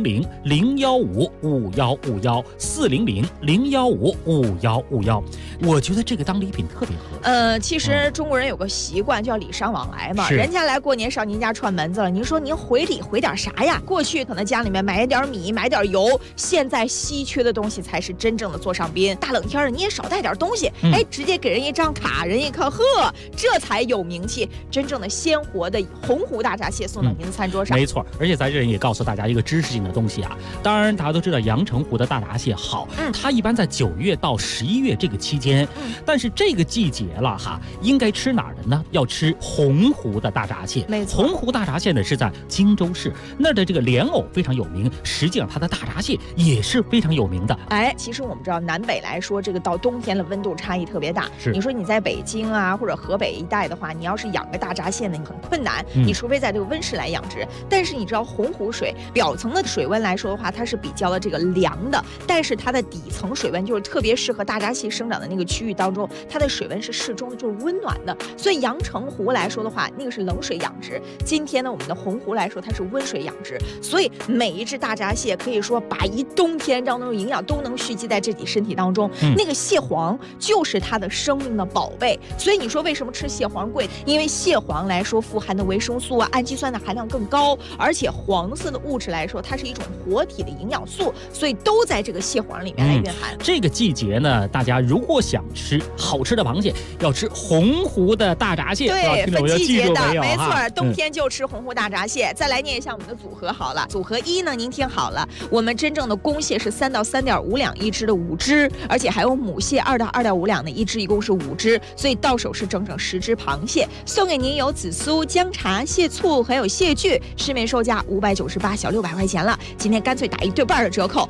400-015-5151，400-015-5151。我觉得这个当礼品特别合适。 其实中国人有个习惯叫礼尚往来嘛，人家来过年上您家串门子了，您说您回礼回点啥呀？过去可能家里面买点米，买点油，现在稀缺的东西才是真正的座上宾。大冷天的你也少带点东西，直接给人一张卡，人一看，呵，这才有名气。真正的鲜活的洪湖大闸蟹送到您的餐桌上。 没错，而且在这里也告诉大家一个知识性的东西啊。当然大家都知道阳澄湖的大闸蟹好，它一般在9月到11月这个期间，但是这个季节了哈，应该吃哪儿的呢？要吃洪湖的大闸蟹。 没错， 洪湖大闸蟹呢是在荆州市那儿的这个莲藕非常有名，实际上它的大闸蟹也是非常有名的。 其实我们知道南北来说，这个到冬天了温度差异特别大。 是， 你说你在北京啊或者河北一带的话，你要是养个大闸蟹呢，你很困难，你除非在这个温室来养殖。但是你知道洪湖水表层的水温来说的话，它是比较的这个凉的，但是它的底层水温就是特别适合大闸蟹生长的那个区域当中，它的水温是适中的，就是温暖的。所以阳澄湖来说的话，那个是冷水养殖。今天呢，我们的洪湖来说，它是温水养殖，所以每一只大闸蟹可以说把一冬天当中的营养都能蓄积在自己身体当中。那个蟹黄就是它的生命的宝贝。所以你说为什么吃蟹黄贵？因为蟹黄来说富含的维生素啊、氨基酸的含量更高，而且黄色的物质来说，它是一种活体的营养素，所以都在这个蟹黄里面来蕴含。 这个季节呢，大家如果想吃好吃的螃蟹，要吃洪湖的大闸蟹。 对，分季节的，没错，冬天就吃洪湖大闸蟹。再来念一下我们的组合好了，组合1呢，您听好了，我们真正的公蟹是3到3.5两一只的5只，而且还有母蟹2到2.5两的一只，一共是5只，所以到手是整整10只螃蟹。送给您有紫苏、姜茶、蟹醋还有蟹具，市面售价598，小600块钱了。今天干脆打1对半的折扣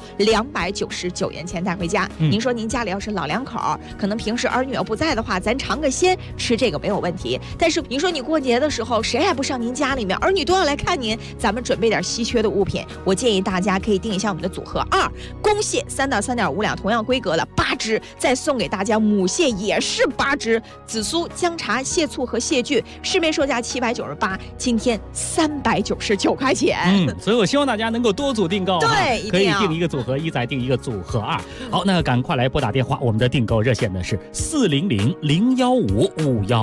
，299元钱带回家。您说您家里要是老2口，可能平时儿女要不在的话，咱尝个鲜，吃这个没有问题。但是您说你过节的时候，谁还不上您家里面，儿女都要来看您，咱们准备点稀缺的物品。我建议大家可以订一下我们的组合2，公蟹3到3.5两同样规格的8只，再送给大家母蟹也是8只，紫苏、姜茶、蟹醋和蟹具，市面售价798，今天399块钱。 所以我希望大家能够多组订购， 对， 可以订一个组合1，再订一个组合2。好，那赶快来拨打电话，我们的订购热线呢是400-015-5151。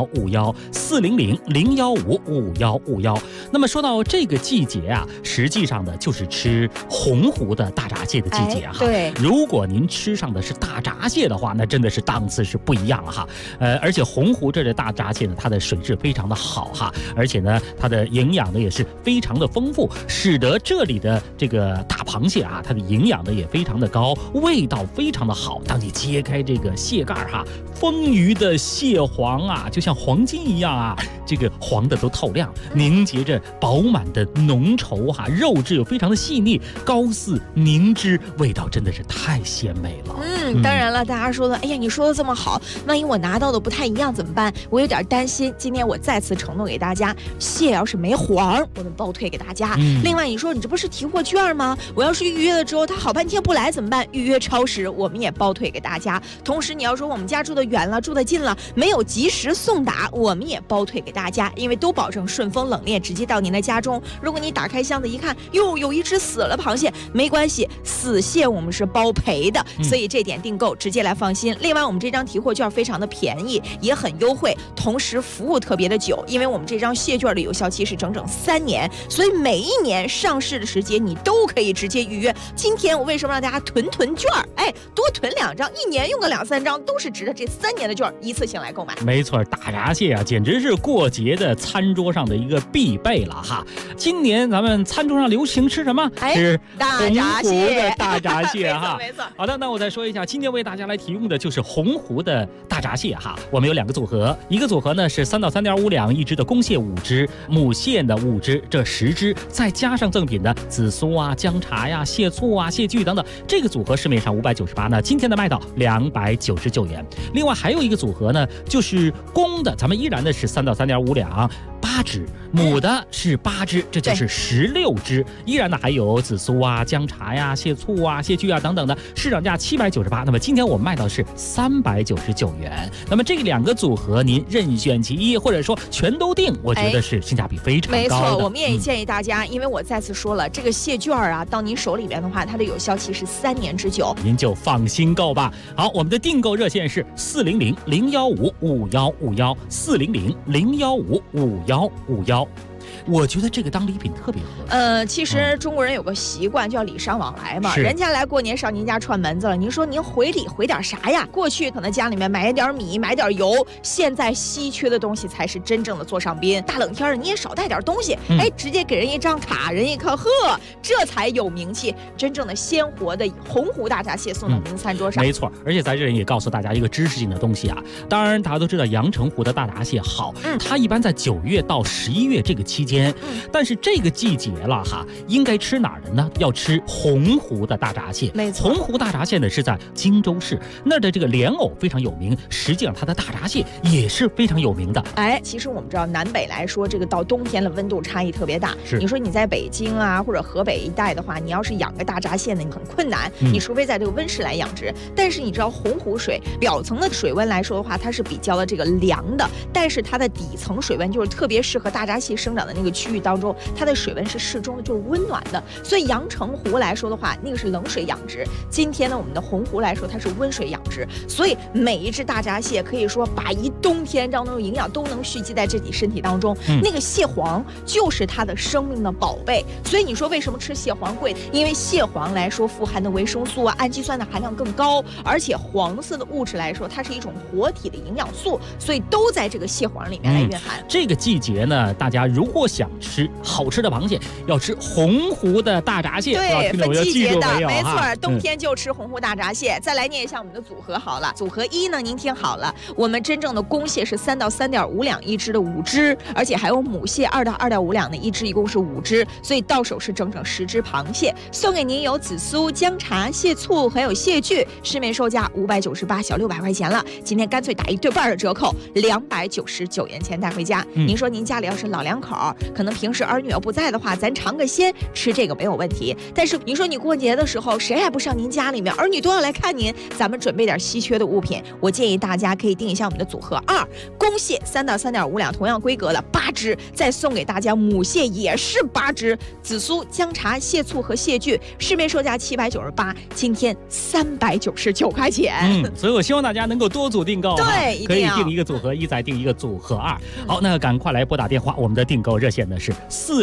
，400-015-5151。那么说到这个季节啊，实际上呢就是吃洪湖的大闸蟹的季节哈。 对， 如果您吃上的是大闸蟹的话，那真的是档次是不一样了哈。而且洪湖这的大闸蟹呢，它的水质非常的好哈，而且呢它的营养呢也是非常的丰富，使得这里的这个大螃蟹啊，它的营养呢也非常的高，味道非常的好。当你揭开这个蟹盖哈，丰腴的蟹黄啊，就像黄金一样啊，这个黄的都透亮，凝结着饱满的浓稠哈，肉质又非常的细腻，膏似凝脂，味道真的是太鲜美了。 当然了，大家说了，哎呀，你说的这么好，万一我拿到的不太一样怎么办？我有点担心。今天我再次承诺给大家，蟹要是没黄，我们包退给大家。另外，你说你这不是提货券吗？我要是预约了之后，他好半天不来怎么办？预约超时，我们也包退给大家。同时，你要说我们家住得远了，住得近了，没有及时送达，我们也包退给大家，因为都保证顺丰冷链直接到您的家中。如果你打开箱子一看，哟，有一只死了螃蟹，没关系，死蟹我们是包赔的，所以这点订购直接来放心。另外，我们这张提货券非常的便宜，也很优惠，同时服务特别的久，因为我们这张蟹券的有效期是整整3年，所以每一年上市的时间你都可以直接预约。今天我为什么让大家囤券？多囤2张，一年用个2-3张，都是值得这3年的券一次性来购买。 没错，大闸蟹啊，简直是过节的餐桌上的一个必备了哈。今年咱们餐桌上流行吃什么？吃大闸蟹的大闸蟹哈。 没错。 好的，那我再说一下，今天为大家来提供的就是洪湖的大闸蟹哈。我们有2个组合，一个组合呢是3到3.5两一只的公蟹5只，母蟹的5只，这10只，再加上赠品的紫苏啊、姜茶呀、蟹醋啊、蟹具等等，这个组合市面上598呢，今天的卖到299元。另外还有一个组合呢，就是公的，咱们依然的是3到3.5两8只，母的是8只，这就是16只。依然呢还有紫苏啊、姜茶呀、蟹醋啊、蟹具啊等等的，市场价798，那么今天我们卖到是399元。那么这2个组合您任选其一，或者说全都订，我觉得是性价比非常高的。 没错，我们也建议大家，因为我再次说了，这个蟹券啊，到您手里面的话，它的有效期是3年之久， 您就放心购吧。好，我们的订购热线是400-015-5151，400-015-5151。我觉得这个当礼品特别合适。 其实中国人有个习惯叫礼尚往来嘛，人家来过年上您家串门子了，您说您回礼回点啥呀？过去可能家里面买点米，买点油，现在稀缺的东西才是真正的座上宾。大冷天的你也少带点东西，直接给人一张卡，人一看，呵，这才有名气，真正的鲜活的洪湖大闸蟹送到您餐桌上。 没错，而且在这里也告诉大家一个知识性的东西啊，当然大家都知道阳澄湖的大闸蟹好，它一般在9月到11月这个期间。但是这个季节了哈，应该吃哪儿的呢？要吃洪湖的大闸蟹。 没错， 洪湖大闸蟹呢是在荆州市那儿的这个莲藕非常有名，实际上它的大闸蟹也是非常有名的。 其实我们知道南北来说，这个到冬天的温度差异特别大。你说你在北京啊或者河北一带的话，你要是养个大闸蟹呢，你很困难，你除非在这个温室来养殖。但是你知道洪湖水表层的水温来说的话，它是比较的这个凉的，但是它的底层水温就是特别适合大闸蟹生长的那个区域当中，它的水温是适中的，就是温暖的。所以阳澄湖来说的话，那个是冷水养殖。今天呢，我们的洪湖来说，它是温水养殖。所以每一只大闸蟹可以说把一冬天当中的营养都能蓄积在自己身体当中。那个蟹黄就是它的生命的宝贝。所以你说为什么吃蟹黄贵？因为蟹黄来说富含的维生素啊、氨基酸的含量更高，而且黄色的物质来说，它是一种活体的营养素，所以都在这个蟹黄里面来蕴含。 这个季节呢，大家如果想吃好吃的螃蟹，要吃洪湖的大闸蟹。 对，分季节的，没错，冬天就吃洪湖大闸蟹。再来念一下我们的组合好了。组合1呢，您听好了，我们真正的公蟹是3到3.5两一只的5只，而且还有母蟹2到2.5两的一只，一共是5只，所以到手是整整10只螃蟹。送给您有紫苏、姜茶、蟹醋还有蟹具，市面售价598，小600块钱了。今天干脆打1对半的折扣，299元钱带回家。您说您家里要是老两口， 好，可能平时儿女要不在的话，咱尝个鲜，吃这个没有问题。但是你说你过节的时候，谁还不上您家里面，儿女都要来看您，咱们准备点稀缺的物品。我建议大家可以定一下我们的组合2，公蟹3到3.5两，同样规格的8只，再送给大家母蟹也是8只，紫苏、姜茶、蟹醋和蟹具，市面售价798，今天399块钱。 所以我希望大家能够多组订购， 对， 可以定一个组合1，再定一个组合2。好，那赶快来拨打电话，我们的订购热线呢是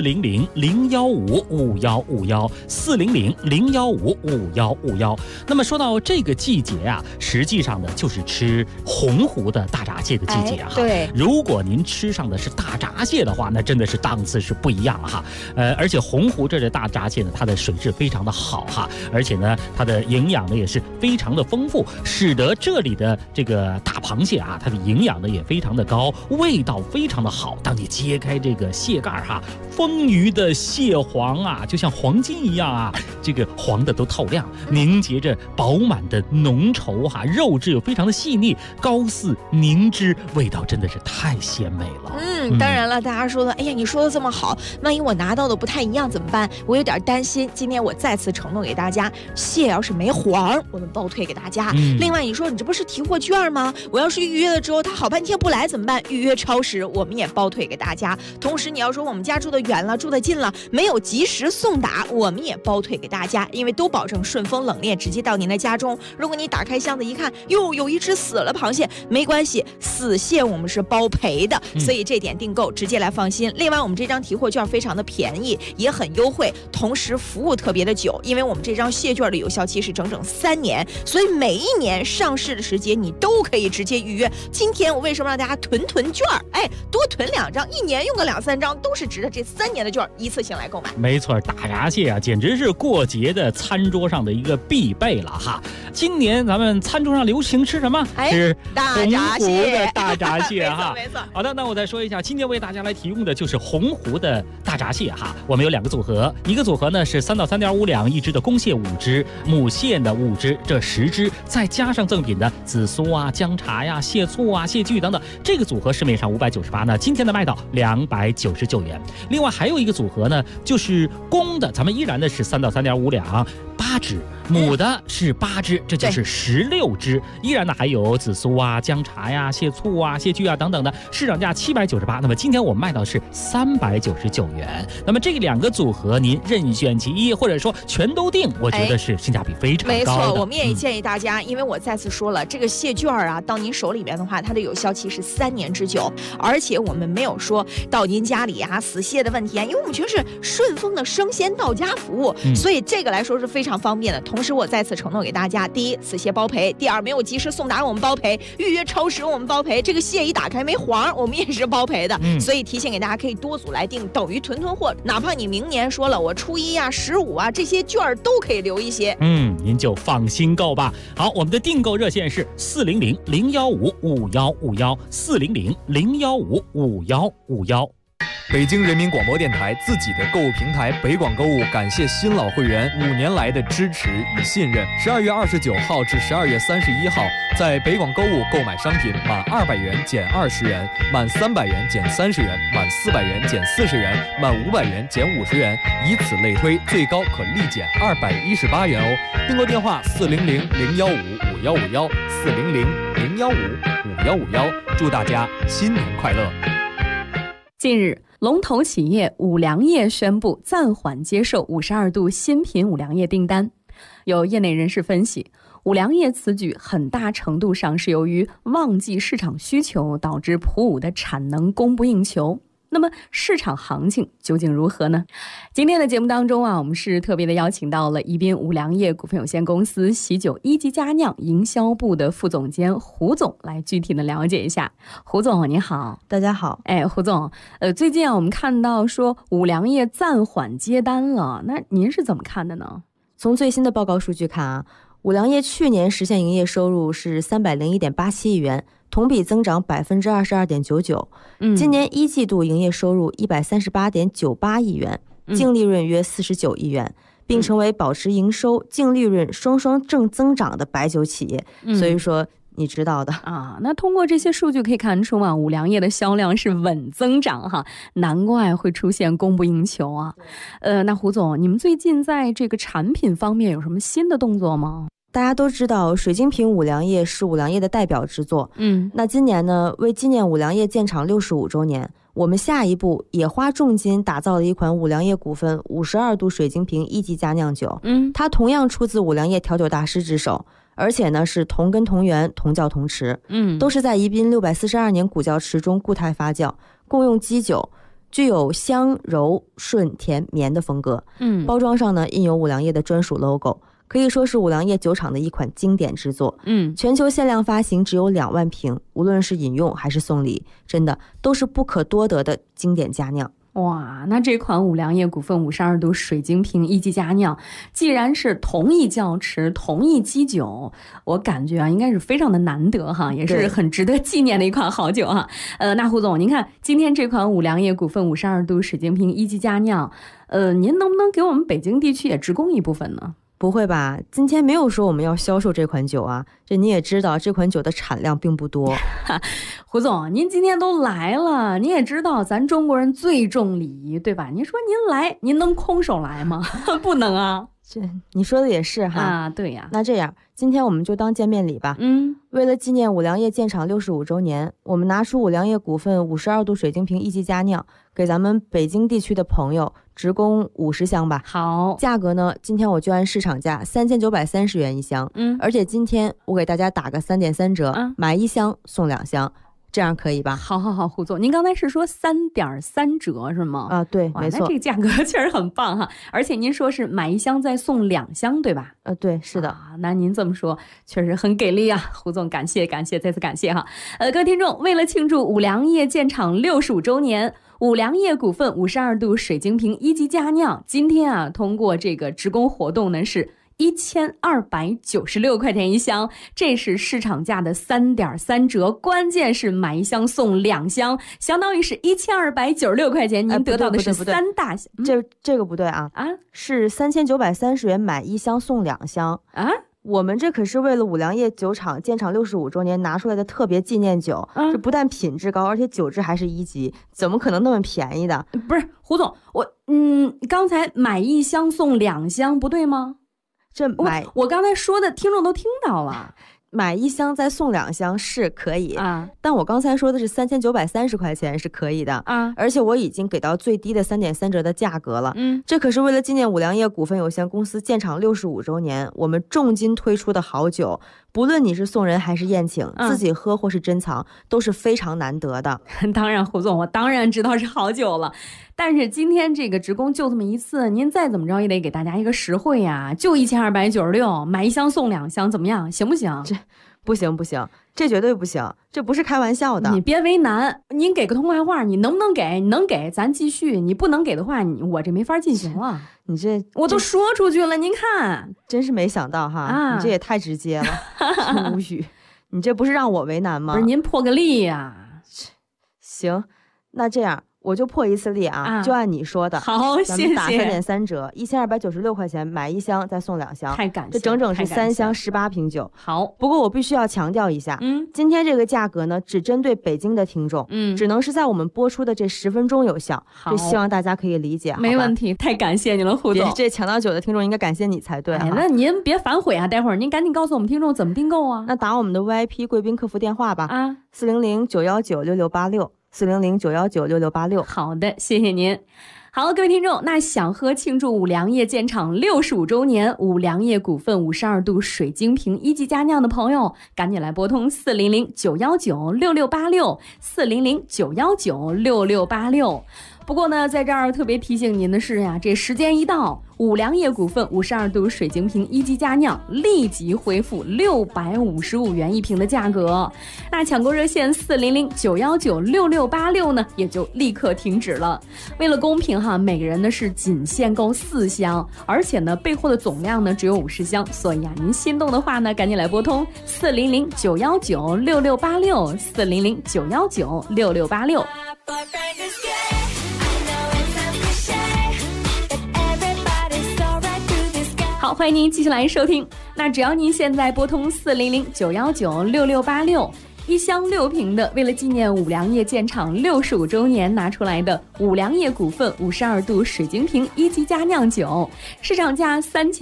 400-015-5151，400-015-5151。那么说到这个季节啊，实际上呢就是吃洪湖的大闸蟹的季节哈。 对， 如果您吃上的是大闸蟹的话，那真的是档次是不一样了哈。而且洪湖这大闸蟹呢，它的水质非常的好哈，而且呢它的营养呢也是非常的丰富，使得这里的这个大螃蟹啊，它的营养呢也非常的高，味道非常的好。当你揭开这个蟹盖哈，丰腴的蟹黄啊，就像黄金一样啊，这个黄的都透亮，凝结着饱满的浓稠哈，肉质又非常的细腻，膏似凝脂，味道真的是太鲜美了。 当然了，大家说了，哎呀，你说的这么好，万一我拿到的不太一样怎么办？我有点担心。今天我再次承诺给大家，蟹要是没黄，我们包退给大家。另外，你说你这不是提货券吗？我要是预约了之后，他好半天不来怎么办？预约超时，我们也包退给大家。同时，你要说我们家住得远了，住得近了，没有及时送达，我们也包退给大家，因为都保证顺丰冷链直接到您的家中。如果你打开箱子一看，哟，有一只死了螃蟹，没关系，死蟹我们是包赔的，所以这点订购直接来放心。另外，我们这张提货券非常的便宜，也很优惠，同时服务特别的久，因为我们这张蟹券的有效期是整整3年，所以每一年上市的时间你都可以直接预约。今天我为什么让大家囤券？多囤2张，一年用个2、3张，都是值得这3年的券一次性来购买。 没错，大闸蟹啊，简直是过节的餐桌上的一个必备了哈。今年咱们餐桌上流行吃什么？吃大闸蟹的大闸蟹哈。 没错。 好的，那我再说一下，今天为大家来提供的就是洪湖的大闸蟹哈。我们有2个组合，一个组合呢是3到3.5两1只的公蟹5只，母蟹的5只，这10只，再加上赠品的紫苏啊、姜茶呀、蟹醋啊、蟹具等等，这个组合市面上598呢，今天的卖到299元。另外还有一个组合呢，就是公的，咱们依然的是3到3.5两8只，母的是8只，这就是16只。依然呢还有紫苏啊、姜茶呀、蟹醋啊、蟹具啊等等的，市场价798，那么今天我们卖到是399元。那么这2个组合您任选其一，或者说全都定，我觉得是性价比非常高的。 没错，我们也建议大家，因为我再次说了，这个蟹券啊，到您手里面的话，它的有效期是3年之久，而且我们没有说到您家里啊死蟹的问题啊，因为我们全是顺丰的生鲜到家服务，所以这个来说是非常方便的。同时我再次承诺给大家，第一，死蟹包赔；第二，没有及时送达我们包赔，预约超时我们包赔，这个蟹一打开没黄我们也是包赔的。所以提醒给大家，可以多组来订，等于囤货，哪怕你明年说了我初1啊、15啊这些券都可以留一些。 您就放心购吧。好，我们的订购热线是400-015-5151，400-015-5151。 北京人民广播电台自己的购物平台北广购物感谢新老会员5年来的支持与信任。12月29号至12月31号，在北广购物购买商品满200元减20元，满300元减30元，满400元减40元，满500元减50元，以此类推，最高可立减218元哦。订购电话400-015-5151，400-015-5151。祝大家新年快乐！ 近日，龙头企业五粮液宣布暂缓接受52度新品五粮液订单。有业内人士分析，五粮液此举很大程度上是由于旺季市场需求导致普五的产能供不应求。那么市场行情究竟如何呢？今天的节目当中我们是特别的邀请到了宜宾五粮液股份有限公司喜酒一级佳酿营销部的副总监胡总来具体的了解一下。胡总你好。 大家好。 胡总，最近我们看到说五粮液暂缓接单了，那您是怎么看的呢？ 从最新的报告数据看五粮液去年实现营业收入是301.87亿元，同比增长22.99%。今年一季度营业收入138.98亿元，净利润约49亿元，并成为保持营收、净利润双双正增长的白酒企业。所以说你知道的啊。那通过这些数据可以看出啊，五粮液的销量是稳增长哈，难怪会出现供不应求啊。那胡总，你们最近在这个产品方面有什么新的动作吗？ 大家都知道水晶瓶五粮液是五粮液的代表之作，那今年呢，为纪念五粮液建厂65周年，我们下一步也花重金打造了一款五粮液股份52度水晶瓶1级佳酿酒，它同样出自五粮液调酒大师之手，而且呢是同根同源同窖同池，都是在宜宾642年古窖池中固态发酵，共用基酒，具有香柔顺甜绵的风格，包装上呢印有五粮液的专属 logo，可以说是五粮液酒厂的一款经典之作，全球限量发行只有2万瓶，无论是饮用还是送礼，真的都是不可多得的经典佳酿。 哇，那这款五粮液股份52度水晶瓶1级佳酿，既然是同一窖池同一基酒，我感觉啊应该是非常的难得哈，也是很值得纪念的一款好酒哈。那胡总，您看今天这款五粮液股份52度水晶瓶1级佳酿，您能不能给我们北京地区也直供一部分呢？ 不会吧，今天没有说我们要销售这款酒啊，这你也知道这款酒的产量并不多。 胡总，您今天都来了，您也知道咱中国人最重礼仪，对吧？您说您来，您能空手来吗？不能啊。 这你说的也是哈啊，对呀。 那这样，今天我们就当见面礼吧。为了纪念五粮液建厂65周年，我们拿出五粮液股份52度水晶瓶1级佳酿，给咱们北京地区的朋友直供50箱吧。 好， 价格呢，今天我就按市场价3930元一箱，而且今天我给大家打个3.3折，买1箱送2箱。这样可以吧？ 好，胡总，您刚才是说3.3折是吗？ 啊，对，没错。 那这个价格确实很棒哈，而且您说是买1箱再送2箱，对吧？ 对，是的。 那您这么说确实很给力啊，胡总，感谢，再次感谢哈。各位听众，为了庆祝五粮液建厂65周年，五粮液股份52度水晶瓶1级佳酿，今天啊，通过这个直供活动呢是1296块钱一箱，这是市场价的3.3折，关键是买1箱送2箱，相当于是1296块钱，您得到的是3大箱。 这个不对啊，是3930元买1箱送2箱啊。我们这可是为了五粮液酒厂建厂65周年拿出来的特别纪念酒，这不但品质高，而且酒质还是1级，怎么可能那么便宜的？ 不是胡总，刚才买1箱送2箱不对吗？我刚才说的听众都听到了， 买1箱再送2箱是可以啊，但我刚才说的是3930块钱是可以的啊，而且我已经给到最低的3.3折的价格了。这可是为了纪念五粮液股份有限公司建厂65周年，我们重金推出的好酒，不论你是送人还是宴请，自己喝或是珍藏，都是非常难得的。 当然，胡总，我当然知道是好酒了。但是今天这个直供就这么一次，您再怎么着也得给大家一个实惠呀，就1296，买1箱送2箱，怎么样？行不行？ 这不行，这绝对不行，这不是开玩笑的。 你别为难，您给个痛快话，你能不能给？你能给咱继续，你不能给的话，我这没法进行了。 你这我都说出去了，您看， 真是没想到哈，你这也太直接了，无语。你这不是让我为难吗？ 不是，您破个例呀。 行，那这样。我就破一次例啊，就按你说的。 好，谢谢。 咱们打3.3折，1296块钱买1箱再送2箱， 太感谢， 这整整是3箱18瓶酒。 好， 不过我必须要强调一下，今天这个价格呢，只针对北京的听众，只能是在我们播出的这10分钟有效。这希望大家可以理解。 没问题，太感谢你了，胡总。 这抢到酒的听众应该感谢你才对。 那您别反悔啊，待会儿您赶紧告诉我们听众怎么订购啊。 那打我们的 VIP 贵宾客服电话吧，400-919-6686，400-919-6686。 好的，谢谢您。好，各位听众，那想喝庆祝五粮液建厂65周年五粮液股份52度水晶瓶1级佳酿的朋友，赶紧来拨通400-919-6686，400-919-6686。不过呢，在这儿特别提醒您的是呀，这时间一到，五粮液股份52度水晶瓶1级佳酿立即恢复655元1瓶的价格。那抢购热线400-919-6686呢，也就立刻停止了。为了公平哈，每个人呢是仅限购4箱，而且呢备货的总量呢只有50箱，所以啊，您心动的话呢，赶紧来拨通400-919-6686，400-919-6686。好， 好，欢迎您继续来收听。那只要您现在拨通400-919-6686。一箱6瓶的，为了纪念五粮液建厂65周年拿出来的五粮液股份52度水晶瓶1级佳酿酒，市场价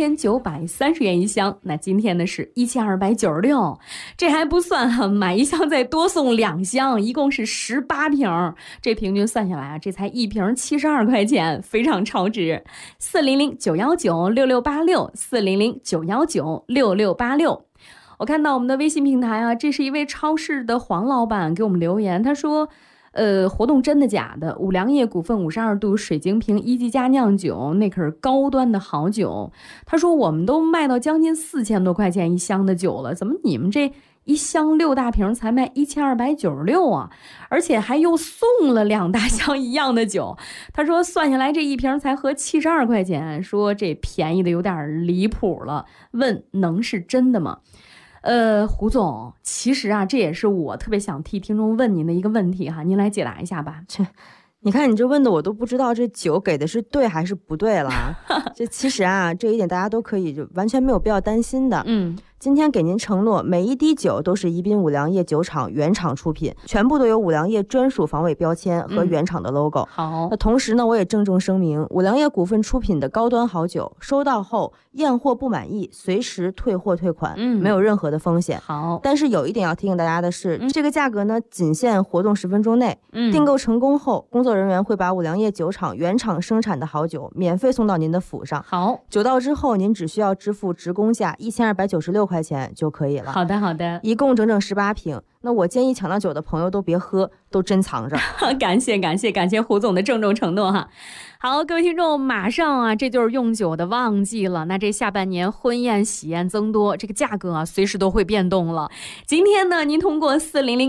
3930元一箱，那今天呢是1296，这还不算哈，买一箱再多送2箱，一共是18瓶，这平均算下来啊，这才一瓶72块钱，非常超值。400-919-6686，400-919-6686。我看到我们的微信平台啊，这是一位超市的黄老板给我们留言，他说活动真的假的？五粮液股份52度水晶瓶1级佳酿酒，那可是高端的好酒。他说我们都卖到将近4000多块钱一箱的酒了，怎么你们这一箱6大瓶才卖1296啊？而且还又送了2大箱一样的酒。他说算下来这一瓶才合72块钱，说这便宜的有点离谱了，问能是真的吗？胡总，其实啊，这也是我特别想替听众问您的一个问题哈，您来解答一下吧。 你看你这问的我都不知道这酒给的是对还是不对了。这其实啊，这一点大家都可以就完全没有必要担心的。今天给您承诺，每一滴酒都是宜宾五粮液酒厂原厂出品，全部都有五粮液专属防伪标签和原厂的 logo。好，那同时呢，我也郑重声明，五粮液股份出品的高端好酒，收到后验货不满意，随时退货退款，没有任何的风险。好，但是有一点要提醒大家的是，这个价格呢，仅限活动10分钟内。订购成功后，工作人员会把五粮液酒厂原厂生产的好酒免费送到您的府上。好，酒到之后，您只需要支付职工价1296块钱就可以了。好的，好的，一共整整18瓶。那我建议抢到酒的朋友都别喝，都珍藏着。感谢胡总的郑重承诺哈。好，各位听众，马上啊，这就是用酒的旺季了。那这下半年婚宴喜宴增多，这个价格啊，随时都会变动了。今天呢，您通过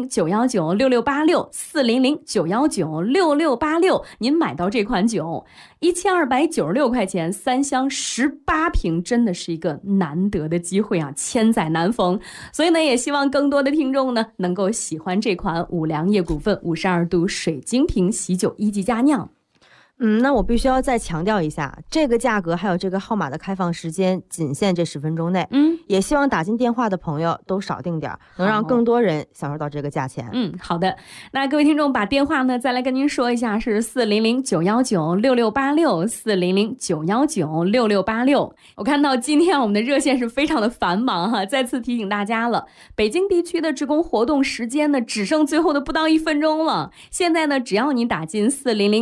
400-919-6686，400-919-6686，您买到这款酒，1296块钱，3箱18瓶，真的是一个难得的机会啊，千载难逢。所以呢，也希望更多的听众呢，能够喜欢这款五粮液股份52度水晶瓶喜酒1级佳酿。那我必须要再强调一下，这个价格还有这个号码的开放时间仅限这10分钟内。也希望打进电话的朋友都少订点，能让更多人享受到这个价钱。好的。那各位听众把电话呢再来跟您说一下，是400-919-6686，400-919-6686。我看到今天我们的热线是非常的繁忙哈，再次提醒大家了，北京地区的职工活动时间呢只剩最后的不到1分钟了。现在呢，只要您打进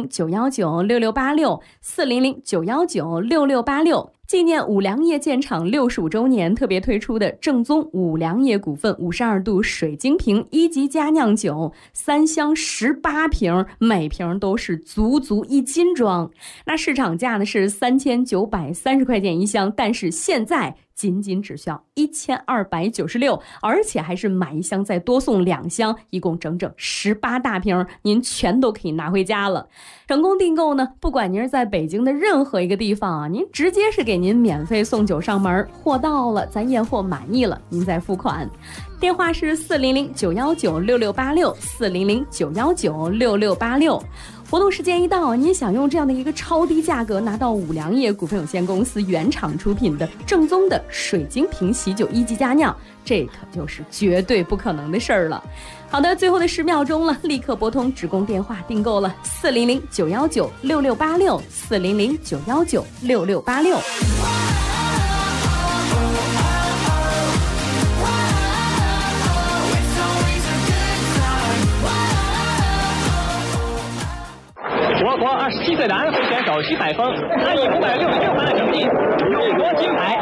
400-919-6686，400-919-6686，纪念五粮液建厂65周年特别推出的正宗五粮液股份52度水晶瓶1级佳酿酒，3箱18瓶，每瓶都是足足1斤装。那市场价呢是3930块钱一箱，但是现在仅只需要1296，而且还是买一箱再多送2箱，一共整整18大瓶，您全都可以拿回家了。成功订购呢，不管您是在北京的任何一个地方啊，您直接是给您免费送酒上门，货到了咱验货满意了，您再付款。电话是400-919-6686， 400-919-6686。活动时间一到，您想用这样的一个超低价格拿到五粮液股份有限公司原厂出品的正宗的水晶瓶喜酒1级佳酿，这可就是绝对不可能的事儿了。好的，最后的10秒钟了，立刻拨通职工电话订购了400-919-6686， 400-919-6686。 我国27岁的安徽选手徐海峰，他以566分的成绩勇夺金牌。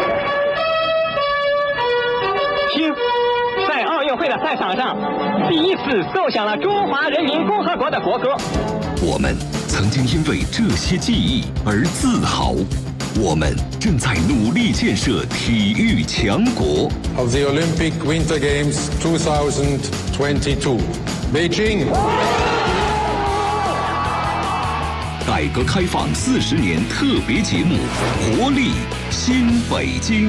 听，在奥运会的赛场上，第一次奏响了中华人民共和国的国歌。 我们曾经因为这些记忆而自豪，我们正在努力建设体育强国。 Of the Olympic Winter Games 2022, Beijing。 改革开放40年特别节目《活力新北京》。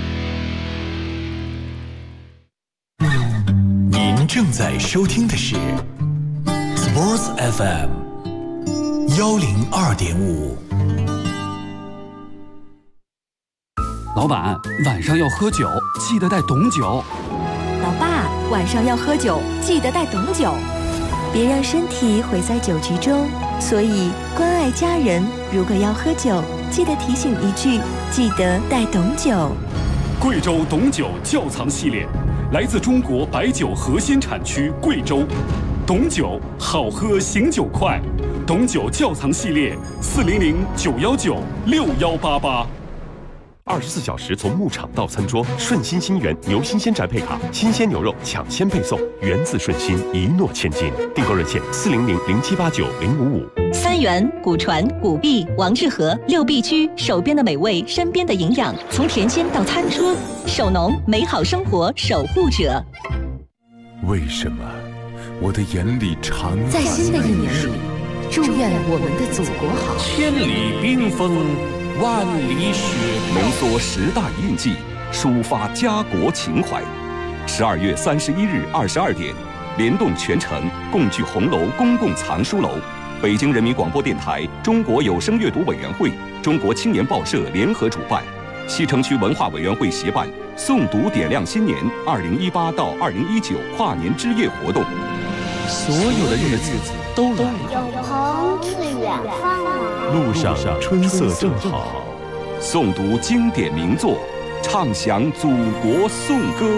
您正在收听的是 Sports FM 102.5。 老板，晚上要喝酒，记得带董酒。 老爸，晚上要喝酒，记得带董酒。别让身体毁在酒局中，所以关爱家人，如果要喝酒，记得提醒一句，记得带董酒。 贵州董酒窖藏系列，来自中国白酒核心产区贵州。董酒好喝，醒酒快。董酒窖藏系列，400-919-6188。 24小时从牧场到餐桌，顺心新源牛新鲜宅配卡，新鲜牛肉抢先配送，源自顺心，一诺千金。订购热线400-0789-055。 三元、古传、古币、王致和6必居，手边的美味，身边的营养，从甜心到餐桌，手农美好生活守护者。 为什么我的眼里常在新的一年里，祝愿我们的祖国好。 千里冰封，万里雪浓缩时代印记，抒发家国情怀。12月31日22点，联动全城共聚红楼公共藏书楼，北京人民广播电台、中国有声阅读委员会、中国青年报社联合主办，西城区文化委员会协办诵读点亮新年2018到2019跨年之夜活动。 所有的日子都来了， 有朋自远方来， 路上春色正好。 诵读经典名作，唱响祖国颂歌。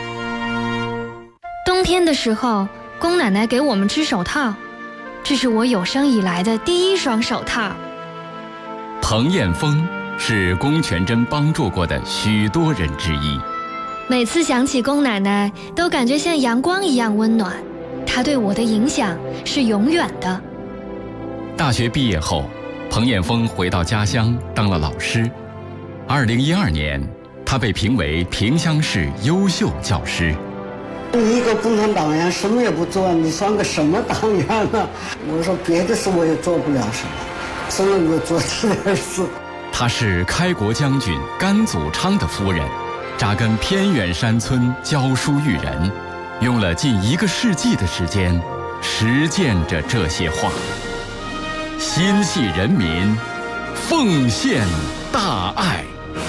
冬天的时候，宫奶奶给我们织手套，这是我有生以来的第一双手套。 彭艳峰是龚全珍帮助过的许多人之一。 每次想起龚奶奶，都感觉像阳光一样温暖。她对我的影响是永远的。 大学毕业后，彭艳峰回到家乡当了老师。2012年，他被评为萍乡市优秀教师。 你一个共产党员什么也不做，你算个什么党员呢？我说别的事我也做不了什么，只能够做这点事。 他是开国将军甘祖昌的夫人，扎根偏远山村教书育人，用了近1个世纪的时间实践着这些话。心系人民，奉献大爱。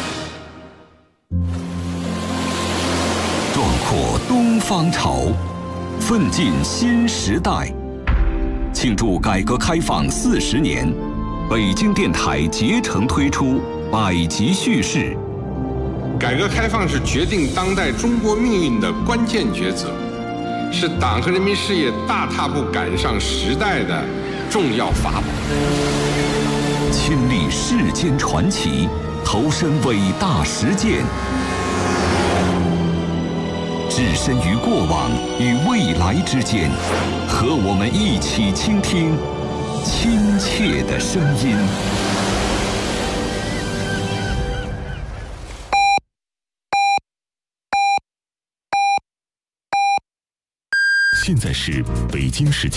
壮阔东方潮，奋进新时代。庆祝改革开放40年，北京电台竭诚推出百集叙事。 改革开放是决定当代中国命运的关键抉择，是党和人民事业大踏步赶上时代的重要法宝。 亲历世间传奇，投身伟大实践，置身于过往与未来之间，和我们一起倾听亲切的声音。 现在是北京时间